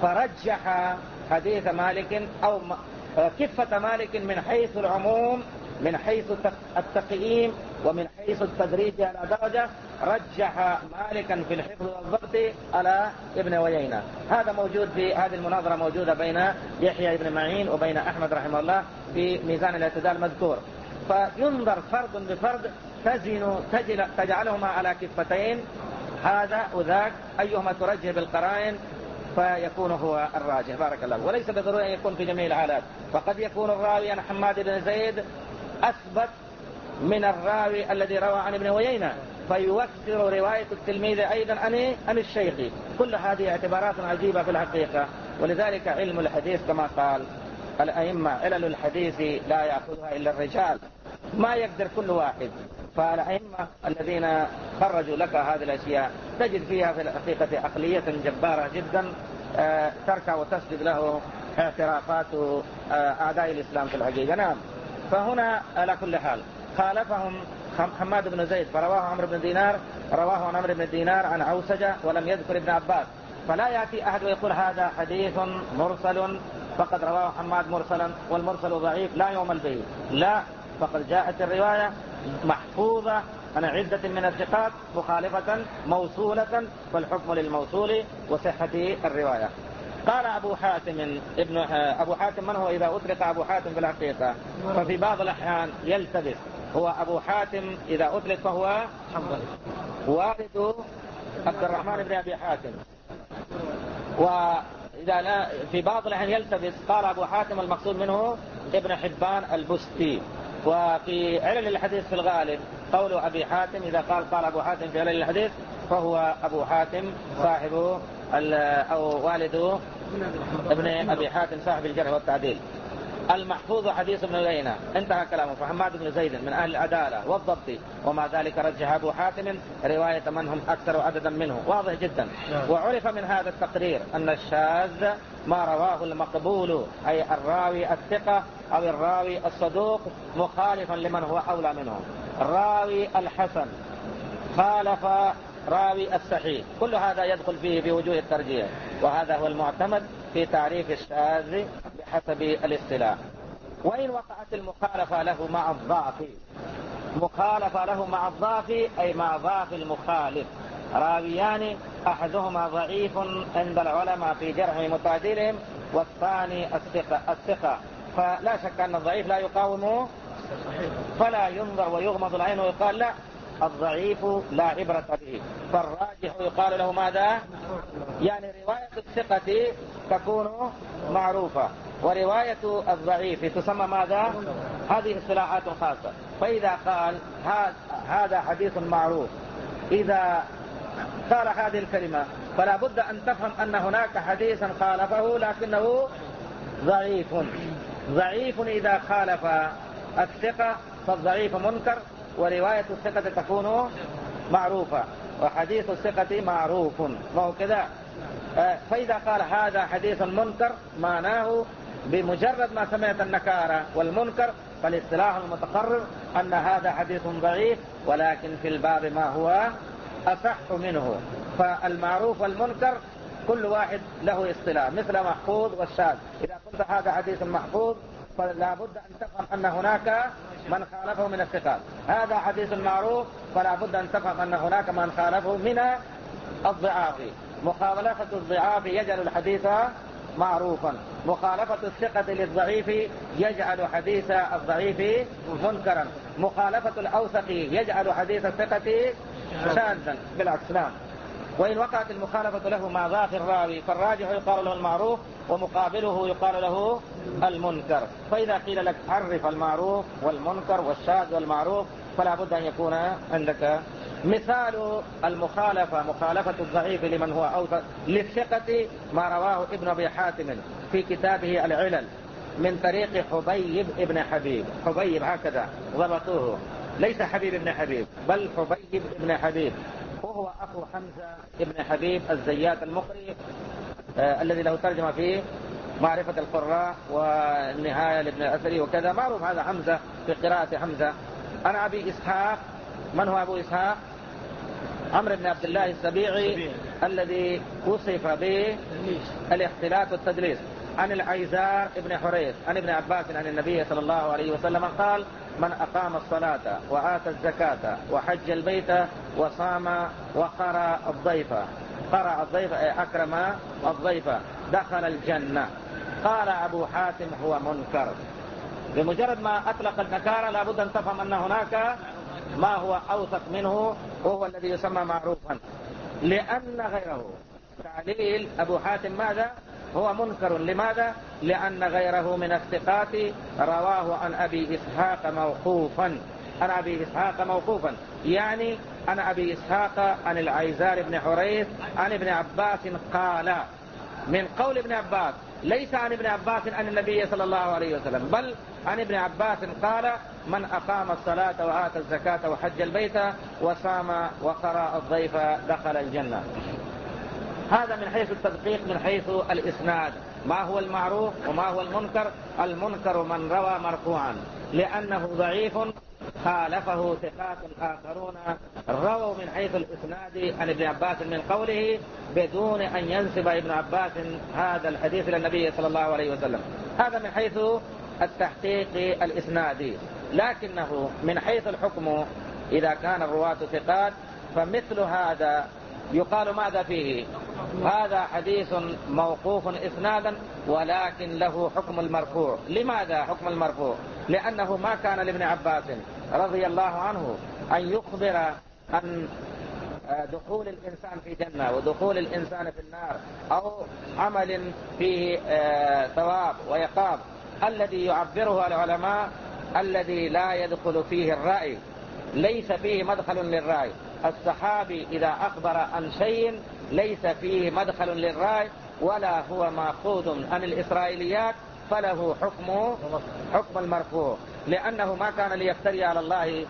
فرجح حديث مالك أو كفة مالك من حيث العموم، من حيث التقييم ومن حيث التدريج على درجة، رجح مالكا في الحفظ والضبط على ابن عيينة. هذا موجود في هذه المناظرة، موجودة بين يحيى بن معين وبين أحمد رحمه الله في ميزان الاعتدال مذكور. فينظر فرد بفرد، تزن تجعلهما على كفتين، هذا وذاك، أيهما ترجح بالقرائن فيكون هو الراجح. بارك الله. وليس بضروري أن يكون في جميع الحالات، فقد يكون الراوي عن حماد بن زيد أثبت من الراوي الذي روى عن ابن عيينة، فيوثر رواية التلميذ أيضا عن عن الشيخ. كل هذه اعتبارات عجيبة في الحقيقة. ولذلك علم الحديث كما قال الأئمة، علل الحديث لا يأخذها إلا الرجال، ما يقدر كل واحد. فالأئمة الذين خرجوا لك هذه الأشياء تجد فيها في الحقيقة عقلية جبارة جدا تركع وتسجد له اعترافات أعداء الإسلام في الحقيقة. نعم. فهنا على كل حال خالفهم حماد بن زيد، فرواه عمرو بن دينار، رواه عن عمرو بن دينار عن عوسجة ولم يذكر ابن عباس. فلا يأتي أحد ويقول هذا حديث مرسل فقد رواه حماد مرسلا والمرسل ضعيف لا يعمل به، لا، فقد جاءت الرواية محفوظة عن عدة من الثقات مخالفة موصولة، فالحكم للموصول وصحة الرواية. قال أبو حاتم ابن أبو حاتم، من هو إذا أطلق أبو حاتم في الحقيقة ففي بعض الأحيان يلتبس. هو أبو حاتم إذا أطلق فهو والد عبد الرحمن بن أبي حاتم، وإذا لا في بعض الأحيان يلتبس. قال أبو حاتم المقصود منه ابن حبان البستي. وفي علل الحديث في الغالب قول أبي حاتم، إذا قال قال أبو حاتم في علل الحديث فهو أبو حاتم صاحب أو والد ابن أبي حاتم صاحب الجرح والتعديل. المحفوظ حديث ابن عيينة، انتهى كلامه. فحماد بن زيد من أهل العدالة والضبط، ومع ذلك رجح أبو حاتم رواية من هم أكثر عددا منه، واضح جدا. وعرف من هذا التقرير أن الشاذ ما رواه المقبول، أي الراوي الثقة أو الراوي الصدوق مخالفا لمن هو أولى منه. الراوي الحسن خالف راوي الصحيح، كل هذا يدخل فيه بوجوه الترجيح، وهذا هو المعتمد في تعريف الشاذ بحسب الاصطلاح. وإن وقعت المخالفة له مع الضعف، مخالفة له مع الضعف أي مع ضعف المخالف، راويان أحدهما ضعيف عند العلماء في جرح متعدلهم والثاني الثقة الثقة فلا شك أن الضعيف لا يقاوم، فلا ينظر ويغمض العين ويقال لا، الضعيف لا عبرة به، فالراجح يقال له ماذا؟ يعني رواية الثقة تكون معروفة ورواية الضعيف تسمى ماذا؟ هذه اصطلاحات خاصة. فإذا قال هذا حديث معروف، إذا قال هذه الكلمة فلا بد أن تفهم أن هناك حديثا خالفه لكنه ضعيف. ضعيف إذا خالف الثقة فالضعيف منكر، ورواية الثقة تكون معروفة، وحديث الثقة معروف، ما هو كذا. فإذا قال هذا حديث منكر معناه بمجرد ما سمعت النكارة والمنكر فالاصطلاح المتقرر أن هذا حديث ضعيف، ولكن في الباب ما هو أصح منه. فالمعروف والمنكر كل واحد له اصطلاح، مثل محفوظ والشاذ. إذا قلت هذا حديث محفوظ فلا بد أن تفهم أن هناك من خالفه من الثقات. هذا حديث معروف، فلا بد أن تفهم أن هناك من خالفه من الضعاف. مخالفة الضعاف يجعل الحديث معروفا، مخالفة الثقة للضعيف يجعل حديث الضعيف منكرا، مخالفة الأوثق يجعل حديث الثقة شاذا بالعكس. نعم. وإن وقعت المخالفة له مع ذاك الراوي فالراجح يقال له المعروف ومقابله يقال له المنكر. فإذا قيل لك عرف المعروف والمنكر والشاذ والمعروف فلا بد أن يكون عندك مثال المخالفة، مخالفة الضعيف لمن هو أوثق للثقة، ما رواه ابن أبي حاتم في كتابه العلل من طريق حبيب ابن حبيب. حبيب هكذا ضبطوه، ليس حبيب ابن حبيب بل حبيب ابن حبيب، وهو أخو حمزة ابن حبيب الزيات المقري آه الذي له ترجمة في معرفة القراء والنهاية لابن الأثري وكذا. معروف هذا حمزة في قراءة حمزة. أنا أبي إسحاق. من هو أبو إسحاق؟ عمرو بن عبد الله السبيعي الذي وصف بالاختلاط والتدليس. عن العيزار ابن حريث عن ابن عباس عن النبي صلى الله عليه وسلم قال: من أقام الصلاة وآتى الزكاة وحج البيت وصام وقرأ الضيف، قرأ الضيف أكرم الضيف دخل الجنة. قال أبو حاتم: هو منكر. بمجرد ما أطلق النكارة لابد أن تفهم أن هناك ما هو أوثق منه وهو الذي يسمى معروفا، لأن غيره تعليل أبو حاتم ماذا؟ هو منكر. لماذا؟ لأن غيره من الثقات رواه عن أبي إسحاق موقوفا، عن أبي إسحاق موقوفا، يعني عن أبي إسحاق عن العيزار بن حريث عن ابن عباس قال، من قول ابن عباس، ليس عن ابن عباس عن النبي صلى الله عليه وسلم، بل عن ابن عباس قال: من أقام الصلاة وآتى الزكاة وحج البيت وصام وقرأ الضيف دخل الجنة. هذا من حيث التدقيق، من حيث الإسناد. ما هو المعروف وما هو المنكر؟ المنكر من روى مرفوعا لأنه ضعيف خالفه ثقات آخرون رووا من حيث الإسناد عن ابن عباس من قوله بدون أن ينسب ابن عباس هذا الحديث إلى النبي صلى الله عليه وسلم. هذا من حيث التحقيق الإسنادي. لكنه من حيث الحكم إذا كان الرواة ثقات فمثل هذا يقال ماذا فيه؟ هذا حديث موقوف إسنادا ولكن له حكم المرفوع. لماذا حكم المرفوع؟ لأنه ما كان لابن عباس رضي الله عنه أن يخبر عن دخول الإنسان في جنة ودخول الإنسان في النار أو عمل فيه ثواب ويقاب الذي يعبره العلماء الذي لا يدخل فيه الرأي، ليس فيه مدخل للرأي. الصحابي إذا أخبر عن شيء ليس فيه مدخل للرأي ولا هو مأخوذ عن الإسرائيليات فله حكم حكم المرفوع، لأنه ما كان ليفتري على الله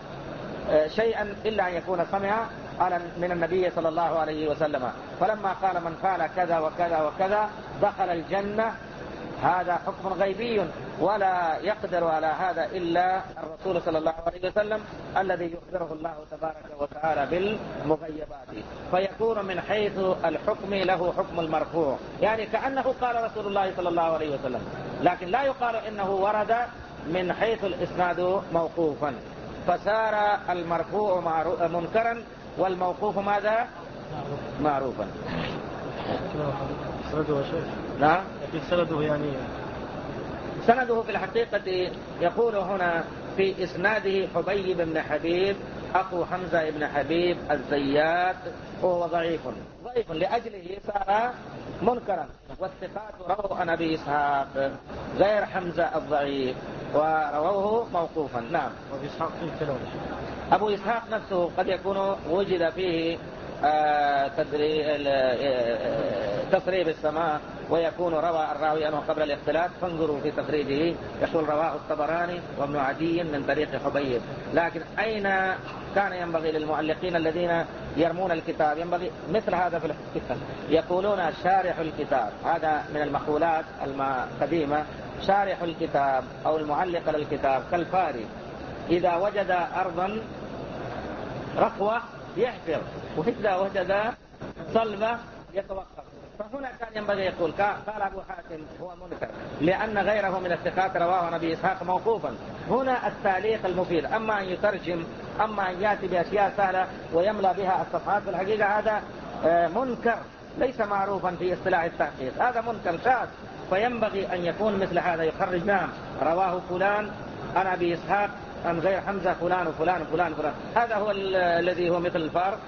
شيئا إلا أن يكون سمع من النبي صلى الله عليه وسلم. فلما قال من فعل كذا وكذا وكذا دخل الجنة، هذا حكم غيبي ولا يقدر على هذا إلا الرسول صلى الله عليه وسلم الذي يخبره الله تبارك وتعالى بالمغيبات. فيكون من حيث الحكم له حكم المرفوع، يعني كأنه قال رسول الله صلى الله عليه وسلم، لكن لا يقال إنه ورد من حيث الإسناد موقوفا، فصار المرفوع منكرا والموقوف ماذا؟ معروفا. سنده شيء. نعم. سنده يعني سنده في الحقيقة يقول هنا في إسناده حبيب بن حبيب أخو حمزة بن حبيب الزيات، وهو ضعيف ضعيف لأجله صار منكرا. والثقات رووا عن أبي إسحاق غير حمزة الضعيف ورووه موقوفا. نعم. وأبي إسحاق فيه كلام. أبو إسحاق نفسه قد يكون وجد فيه تصريب السماء ويكون روى الراوي عنه قبل الاختلاف، فانظروا في تخريجه يقول رواه الطبراني وابن عدي من طريق حبيب. لكن أين كان ينبغي للمؤلقين الذين يرمون الكتاب ينبغي مثل هذا في الكتاب؟ يقولون شارح الكتاب، هذا من المقولات القديمة، شارح الكتاب أو المعلق للكتاب كالفاري إذا وجد أرضا رخوة يحفر، وإذا وجد صلبة يتوقف. فهنا كان ينبغي يقول قال أبو حاتم هو منكر لأن غيره من الثقات رواه عن أبي إسحاق موقوفا. هنا التعليق المفيد، أما أن يترجم، أما أن يأتي بأشياء سهلة ويملأ بها الصفحات، في الحقيقة هذا منكر ليس معروفا في اصطلاح التحقيق، هذا منكر شاذ. فينبغي أن يكون مثل هذا يخرج نعم رواه فلان عن أبي إسحاق عن غير حمزة فلان وفلان وفلان وفلان، هذا هو الذي هو مثل الفارق.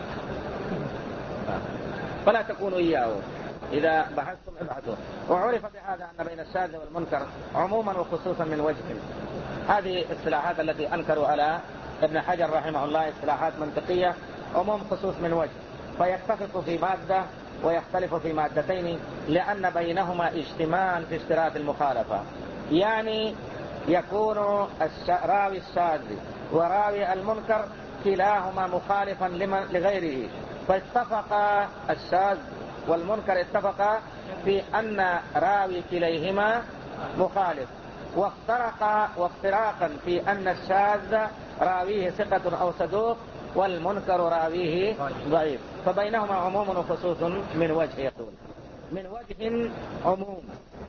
فلا تكونوا إياه، إذا بحثتم ابحثوا. وعرف بهذا أن بين الشاذ والمنكر عموما وخصوصا من وجه. هذه الاصطلاحات التي أنكروا على ابن حجر رحمه الله اصطلاحات منطقية، عموم خصوص من وجه، فيتفق في مادة ويختلف في مادتين لأن بينهما اجتماع في اشتراط المخالفة. يعني يكون راوي الشاذ وراوي المنكر كلاهما مخالفا لغيره، فاتفق الشاذ والمنكر اتفقا في أن راوي كليهما مخالف، وافترقا وافتراقا في أن الشاذ راويه ثقة أو صدوق والمنكر راويه ضعيف، فبينهما عموم وخصوص من وجه. يقول من وجه عموم،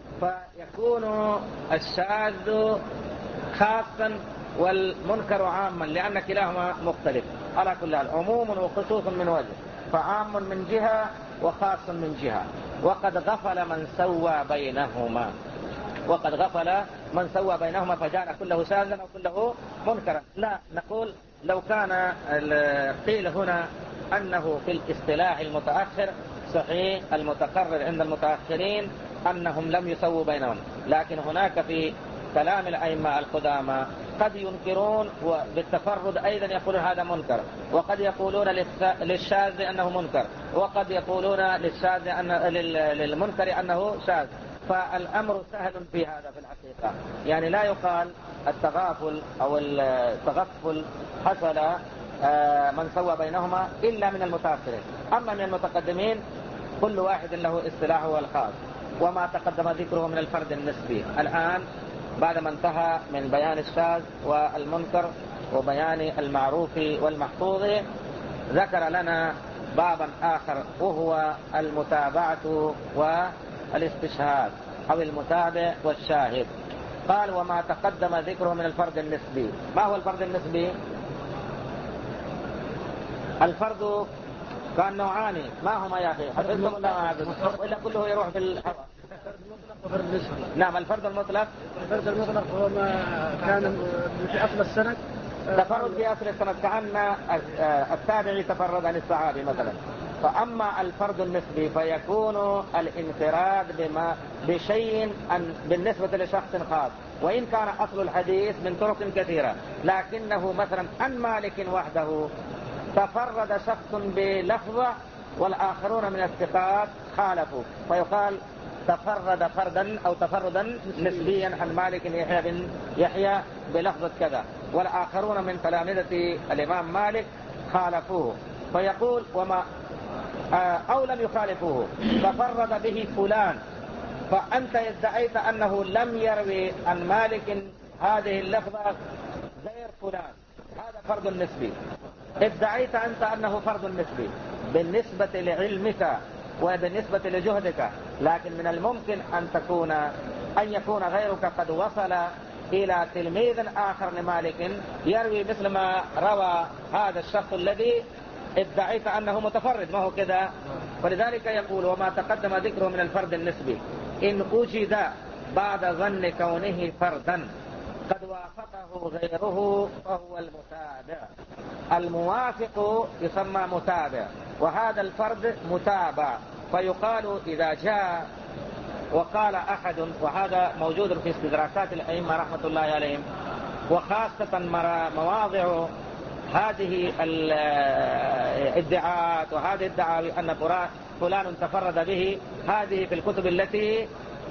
فيكون الشاذ خاصا والمنكر عاما لأن كلاهما مختلف. على كل حال عموم وخصوص من وجه، فعام من جهة وخاص من جهة. وقد غفل من سوى بينهما، وقد غفل من سوى بينهما فجعل كله شاذا أو كله منكرا. لا، نقول لو كان قيل هنا أنه في الاصطلاح المتأخر صحيح، المتقرر عند المتأخرين أنهم لم يسووا بينهم، لكن هناك في كلام الأئمة القدامى قد ينكرون بالتفرد أيضا يقولون هذا منكر، وقد يقولون للشاذ أنه منكر، وقد يقولون للشاذ أن للمنكر أنه شاذ. فالأمر سهل في هذا في الحقيقة، يعني لا يقال التغافل أو التغفل حصل من سوى بينهما إلا من المتأخرين. أما من المتقدمين كل واحد له اصطلاحه الخاص. وما تقدم ذكره من الفرد النسبي الآن بعدما انتهى من بيان الشاذ والمنكر وبيان المعروف والمحفوظ، ذكر لنا بابا آخر وهو المتابعة والاستشهاد أو المتابع والشاهد. قال وما تقدم ذكره من الفرد النسبي. ما هو الفرد النسبي؟ الفرد كان نوعان، ما هما يا أخي؟ حفظتم ولا ما حفظتم؟ وإلا كله يروح في الهواء؟ نعم، الفرد المطلق. الفرد المطلق هو ما كان في أصل السند، تفرد في أصل السند كأن التابعي تفرد عن الصحابي مثلا. فأما الفرد النسبي فيكون الانفراد بما بشيء بالنسبة لشخص خاص، وإن كان أصل الحديث من طرق كثيرة، لكنه مثلا عن مالك وحده تفرد شخص بلفظة والآخرون من الثقات خالفوا، فيقال تفرد فردا أو تفردا نسبيا عن مالك يحيى بن يحيى بلفظة كذا، والآخرون من تلامذة الإمام مالك خالفوه، فيقول وما أو لم يخالفوه تفرد به فلان، فأنت ادعيت أنه لم يروي عن مالك هذه اللفظة غير فلان، هذا فرد نسبي. ادعيت أنت أنه فرد نسبي بالنسبة لعلمك وبالنسبة لجهدك، لكن من الممكن أن تكون أن يكون غيرك قد وصل إلى تلميذ آخر لمالك يروي مثل ما روى هذا الشخص الذي ادعيت أنه متفرد، ما هو كذا. ولذلك يقول وما تقدم ذكره من الفرد النسبي إن وجد بعد ظن كونه فردا قد وافقه غيره فهو المتابع. الموافق يسمى متابع، وهذا الفرد متابع. فيقال إذا جاء وقال أحد، وهذا موجود في استدراكات الأئمة رحمة الله عليهم، وخاصة مواضع هذه الادعاءات وهذه الدعاوي أن فلان تفرد به، هذه في الكتب التي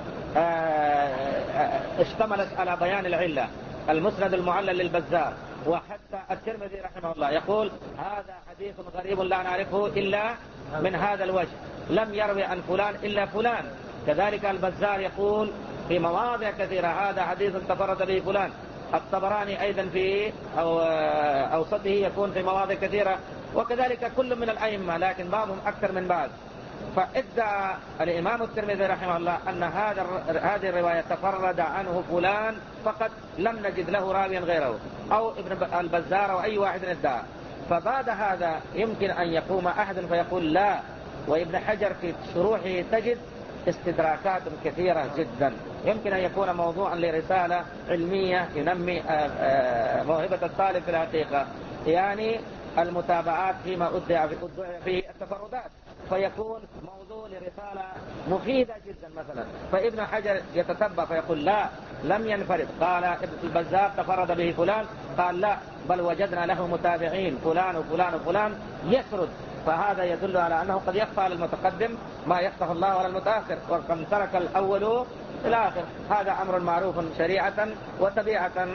اشتملت على بيان العلة، المسند المعلل للبزار، وحتى الترمذي رحمه الله يقول هذا حديث غريب لا نعرفه إلا من هذا الوجه، لم يروي عن فلان إلا فلان. كذلك البزار يقول في مواضع كثيرة هذا حديث تفرد به فلان. الطبراني أيضا في أو أوسطه يكون في مواضع كثيرة، وكذلك كل من الأئمة، لكن بعضهم أكثر من بعض فادعى الإمام الترمذي رحمه الله أن هذا هذه الرواية تفرد عنه فلان فقط، لم نجد له راويا غيره، أو ابن البزار أو أي واحد ادعى. فبعد هذا يمكن أن يقوم أحد فيقول لا، وابن حجر في شروحه تجد استدراكات كثيرة جدا، يمكن أن يكون موضوعا لرسالة علمية ينمي موهبة الطالب في الحقيقة، يعني المتابعات فيما أدعى فيه التفردات، فيكون موضوع لرسالة مفيدة جدا مثلا. فابن حجر يتتبع فيقول لا، لم ينفرد، قال ابن البزار تفرد به فلان، قال لا، بل وجدنا له متابعين فلان وفلان وفلان يسرد. فهذا يدل على أنه قد يخفى على المتقدم ما يخفى الله على المتأخر، وكم ترك الأول إلى آخر. هذا أمر معروف شريعة وطبيعة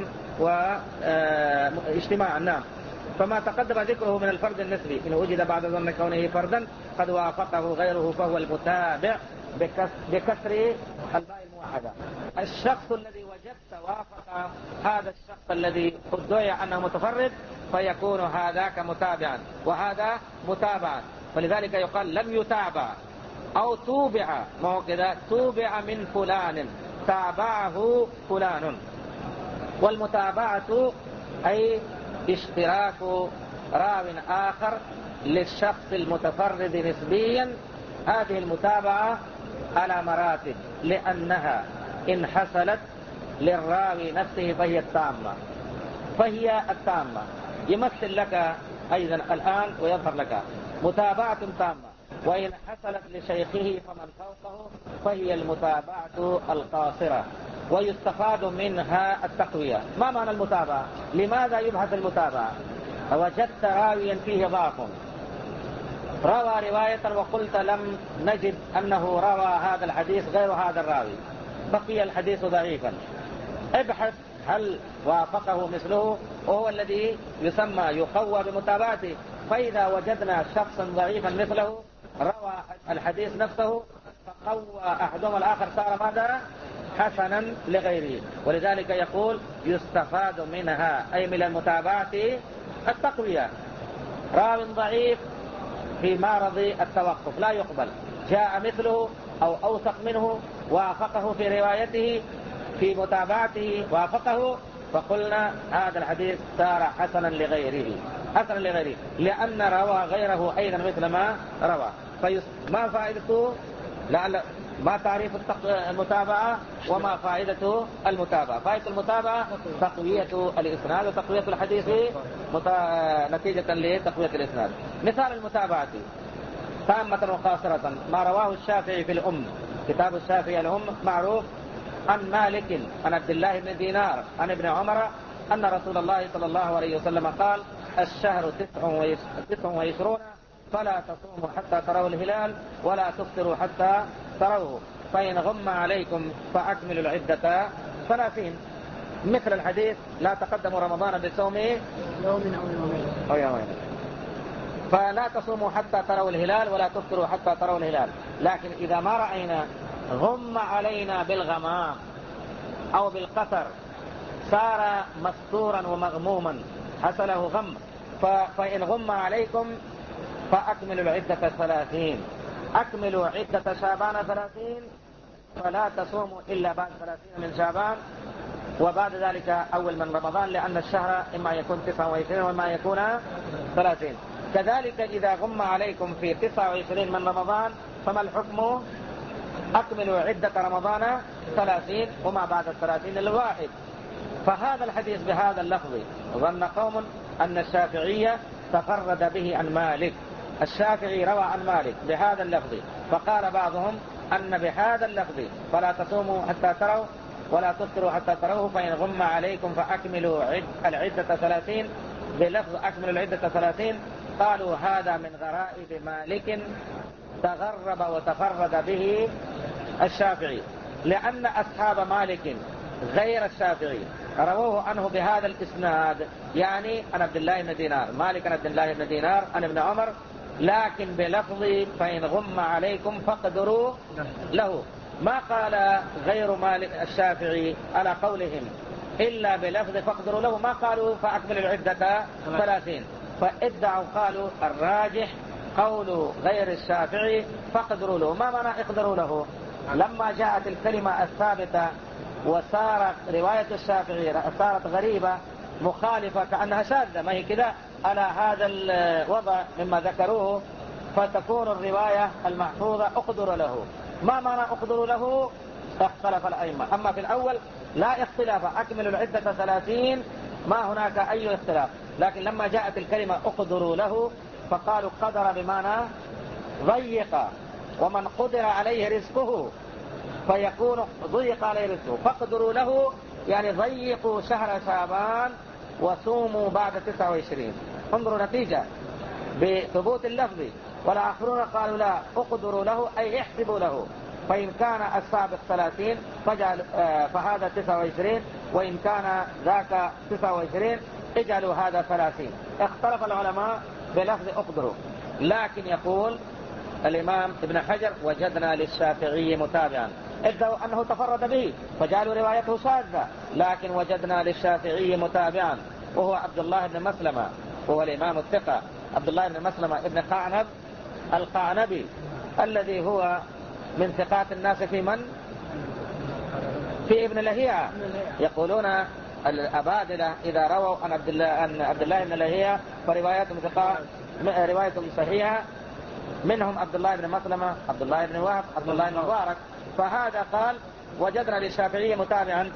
واجتماعا. نعم. فما تقدم ذكره من الفرد النسبي إن وجد بعد ظن كونه فردا قد وافقه غيره فهو المتابع بكسر الباء الموحدة. الشخص الذي وجدت وافق هذا الشخص الذي ادعي أنه متفرد فيكون هذاك متابعا وهذا متابعا، فلذلك يقال لم يتابع أو توبع، ما هو كذا، توبع من فلان، تابعه فلان. والمتابعة أي اشتراك راو آخر للشخص المتفرد نسبيا. هذه المتابعة على مراتب، لأنها إن حصلت للراوي نفسه فهي التامة، فهي التامة. يمثل لك أيضا الآن ويظهر لك متابعة تامة، وإن حصلت لشيخه فمن فوقه فهي المتابعة القاصرة، ويستفاد منها التقوية. ما معنى المتابعة؟ لماذا يبحث المتابعة؟ وجدت راويا فيه ضعف، روى رواية وقلت لم نجد أنه روى هذا الحديث غير هذا الراوي، بقي الحديث ضعيفا. ابحث هل وافقه مثله، وهو الذي يسمى يقوى بمتابعته. فإذا وجدنا شخصا ضعيفا مثله روى الحديث نفسه فقوى أحدهما الآخر صار ماذا؟ حسنا لغيره. ولذلك يقول يستفاد منها أي من المتابعة التقوية. راو ضعيف في معرض التوقف لا يقبل، جاء مثله أو أوثق منه وافقه في روايته في متابعته وافقه، فقلنا هذا الحديث صار حسنا لغيره، حسنا لغيره لأن روى غيره أيضا مثل ما روى. ما فائدته؟ لعل ما تعريف المتابعة وما فائدة المتابعة؟ فائدة المتابعة تقوية الإسناد وتقوية الحديث متا... نتيجة لتقوية الإسناد. مثال المتابعة تامة وقاصرة ما رواه الشافعي في الأم، كتاب الشافعي الأم معروف، عن مالك عن عبد الله بن دينار عن ابن عمر أن رسول الله صلى الله عليه وسلم قال الشهر تسع وعشرون فلا تصوموا حتى تروا الهلال ولا تفطروا حتى تروه، فإن غم عليكم فأكملوا العدة ثلاثين. مثل الحديث لا تقدموا رمضان بصوم يوم أو يومين، فلا تصوموا حتى تروا الهلال ولا تفطروا حتى تروا الهلال. لكن إذا ما رأينا غم علينا بالغمام أو بالقطر صار مستورا ومغموما حصله غم، فإن غم عليكم فأكملوا العدة ثلاثين، أكملوا عدة شعبان ثلاثين، فلا تصوموا إلا بعد ثلاثين من شعبان وبعد ذلك أول من رمضان، لأن الشهر إما يكون تسعة وعشرين وإما يكون ثلاثين. كذلك إذا غم عليكم في تسعة وعشرين من رمضان فما الحكم؟ أكملوا عدة رمضان ثلاثين وما بعد الثلاثين الواحد. فهذا الحديث بهذا اللفظ ظن قوم أن الشافعية تفرد به عن مالك، الشافعي روى عن مالك بهذا اللفظ، فقال بعضهم أن بهذا اللفظ فلا تصوموا حتى تروا ولا تفطروا حتى تروه فإن غم عليكم فأكملوا عد العدة ثلاثين بلفظ أكملوا العدة ثلاثين. قالوا هذا من غرائب مالك تغرب وتفرد به الشافعي، لأن أصحاب مالك غير الشافعي رووه عنه بهذا الإسناد، يعني عن عبد الله بن دينار، مالك عن عبد الله بن دينار عن ابن عمر، لكن بلفظ فإن غم عليكم فاقدروا له. ما قال غير مالك الشافعي على قولهم إلا بلفظ فاقدروا له، ما قالوا فأكمل العدة ثلاثين، فادعوا قالوا الراجح قول غير الشافعي فاقدروا له. ما معنى اقدروا له؟ لما جاءت الكلمة الثابتة وصار رواية الشافعي صارت غريبة مخالفة كأنها شاذة، ما هي كده على هذا الوضع مما ذكروه، فتكون الرواية المحفوظة اقدر له. ما معنى اقدر له؟ اختلف الأئمة. أما في الأول لا اختلاف، أكمل العدة ثلاثين، ما هناك أي اختلاف. لكن لما جاءت الكلمة اقدروا له فقالوا قدر بمعنى ضيق، ومن قدر عليه رزقه فيكون ضيق عليه رزقه، فاقدروا له يعني ضيقوا شهر شعبان وصوموا بعد تسعة وعشرين. انظروا نتيجة بثبوت اللفظ. والآخرون قالوا لا، اقدروا له أي احسبوا له، فإن كان السابق ثلاثين فجعل فهذا تسعة وعشرين، وإن كان ذاك تسعة وعشرين اجعلوا هذا ثلاثين. اختلف العلماء بلفظ اقدروا. لكن يقول الإمام ابن حجر وجدنا للشافعي متابعا، ادعوا أنه تفرد به فجعلوا روايته شاذة، لكن وجدنا للشافعي متابعا وهو عبد الله بن مسلمة، وهو الإمام الثقة عبد الله بن مسلمة ابن قعنب القعنبي، الذي هو من ثقات الناس في من؟ في ابن لهيعة. يقولون الأبادلة إذا رووا عن عبد الله عن عبد الله بن لهيعة فرواياتهم ثقات، روايتهم صحيحة. منهم عبد الله بن مسلمة، عبد الله بن وهب، عبد الله بن مبارك. فهذا قال وجدنا للشافعي متابعا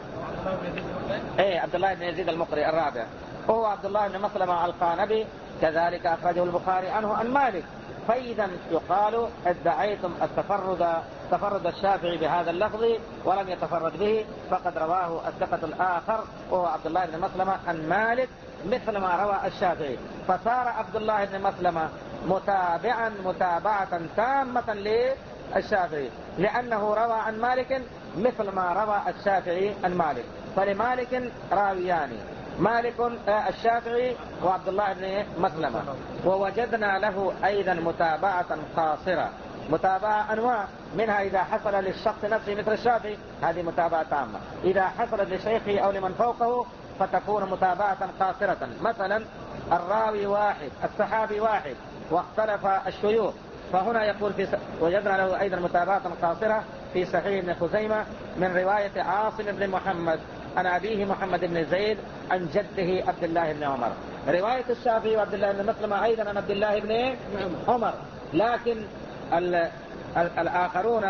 ايه عبد الله بن يزيد المقري الرابع، وهو عبد الله بن مسلمة القعنبي، كذلك أخرجه البخاري عنه عن مالك. فإذا يقال ادعيتم التفرد تفرد الشافعي بهذا اللفظ ولم يتفرد به، فقد رواه الثقة الآخر وهو عبد الله بن مسلمة عن مالك مثل ما روى الشافعي، فصار عبد الله بن مسلمة متابعا متابعة تامة للشافعي، لأنه روى عن مالك مثل ما روى الشافعي عن مالك. فلمالك راويان، مالك الشافعي وعبد الله بن مسلمة. ووجدنا له أيضا متابعة قاصرة. متابعة أنواع، منها إذا حصل للشخص نفسه مثل الشافعي هذه متابعة تامة، إذا حصلت لشيخه أو لمن فوقه فتكون متابعة قاصرة. مثلا الراوي واحد، الصحابي واحد، واختلف الشيوخ، فهنا يقول في س... وجدنا له أيضا متابعة قاصرة في صحيح ابن خزيمة من رواية عاصم بن محمد عن أبيه محمد بن زيد عن جده عبد الله بن عمر. رواية الشافعي وعبد الله بن مسلمة أيضا عن عبد الله بن عمر. لكن ال... ال... الآخرون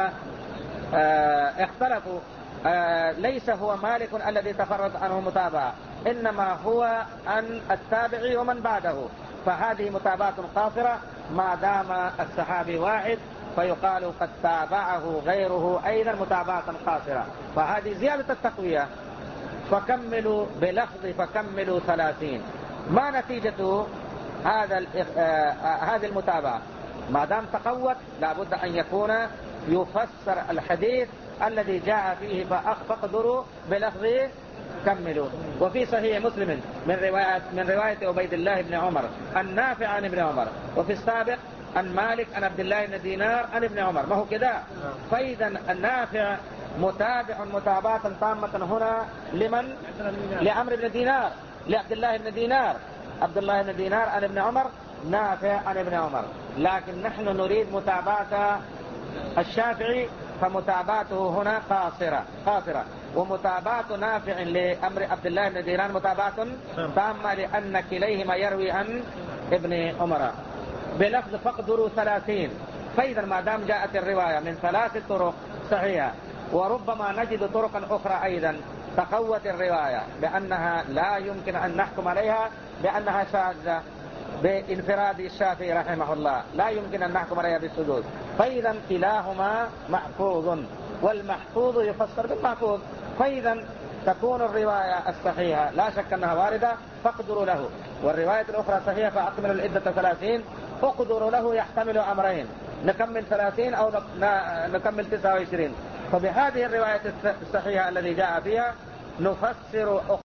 آه اختلفوا، آه ليس هو مالك الذي تفرد عنه متابعة، إنما هو عن التابعي ومن بعده، فهذه متابعة قاصرة ما دام الصحابي واحد، فيقال قد تابعه غيره أيضا متابعة قاصرة، فهذه زيادة التقوية. فكملوا بلفظ فكملوا ثلاثين. ما نتيجة هذا آه هذه المتابعة؟ ما دام تقوت لابد أن يكون يفسر الحديث الذي جاء فيه فاقدروا بلفظ كملوا. وفي صحيح مسلم من رواية من رواية عبيد الله بن عمر النافع عن ابن عمر، وفي السابق عن مالك عن عبد الله بن دينار عن ابن عمر، ما هو كده؟ فإذا النافع متابع متابعة تامة هنا لمن؟ لعمرو بن دينار، لعبد الله بن دينار، عبد الله بن دينار عن ابن عمر، نافع عن ابن عمر. لكن نحن نريد متابعة الشافعي، فمتابعته هنا قاصرة قاصرة ومتابعة نافع لأمر عبد الله بن دينار متابعة تامة، لأن كليهما يروي عن ابن عمر بلفظ فاقدروا ثلاثين. فإذا ما دام جاءت الرواية من ثلاث طرق صحيحة، وربما نجد طرقا أخرى أيضا تقوت الرواية بأنها لا يمكن أن نحكم عليها بأنها شاذة بانفراد الشافعي رحمه الله، لا يمكن أن نحكم عليها بالشذوذ. فإذا كلاهما محفوظ، والمحفوظ يفسر بالمحفوظ. فإذا تكون الرواية الصحيحة لا شك أنها واردة فاقدروا له، والرواية الأخرى صحيحة فأكملوا العدة ثلاثين. اقدروا له يحتمل أمرين، نكمل ثلاثين أو نكمل تسعة وعشرين. فبهذه الرواية الصحيحة الذي جاء فيها نفسر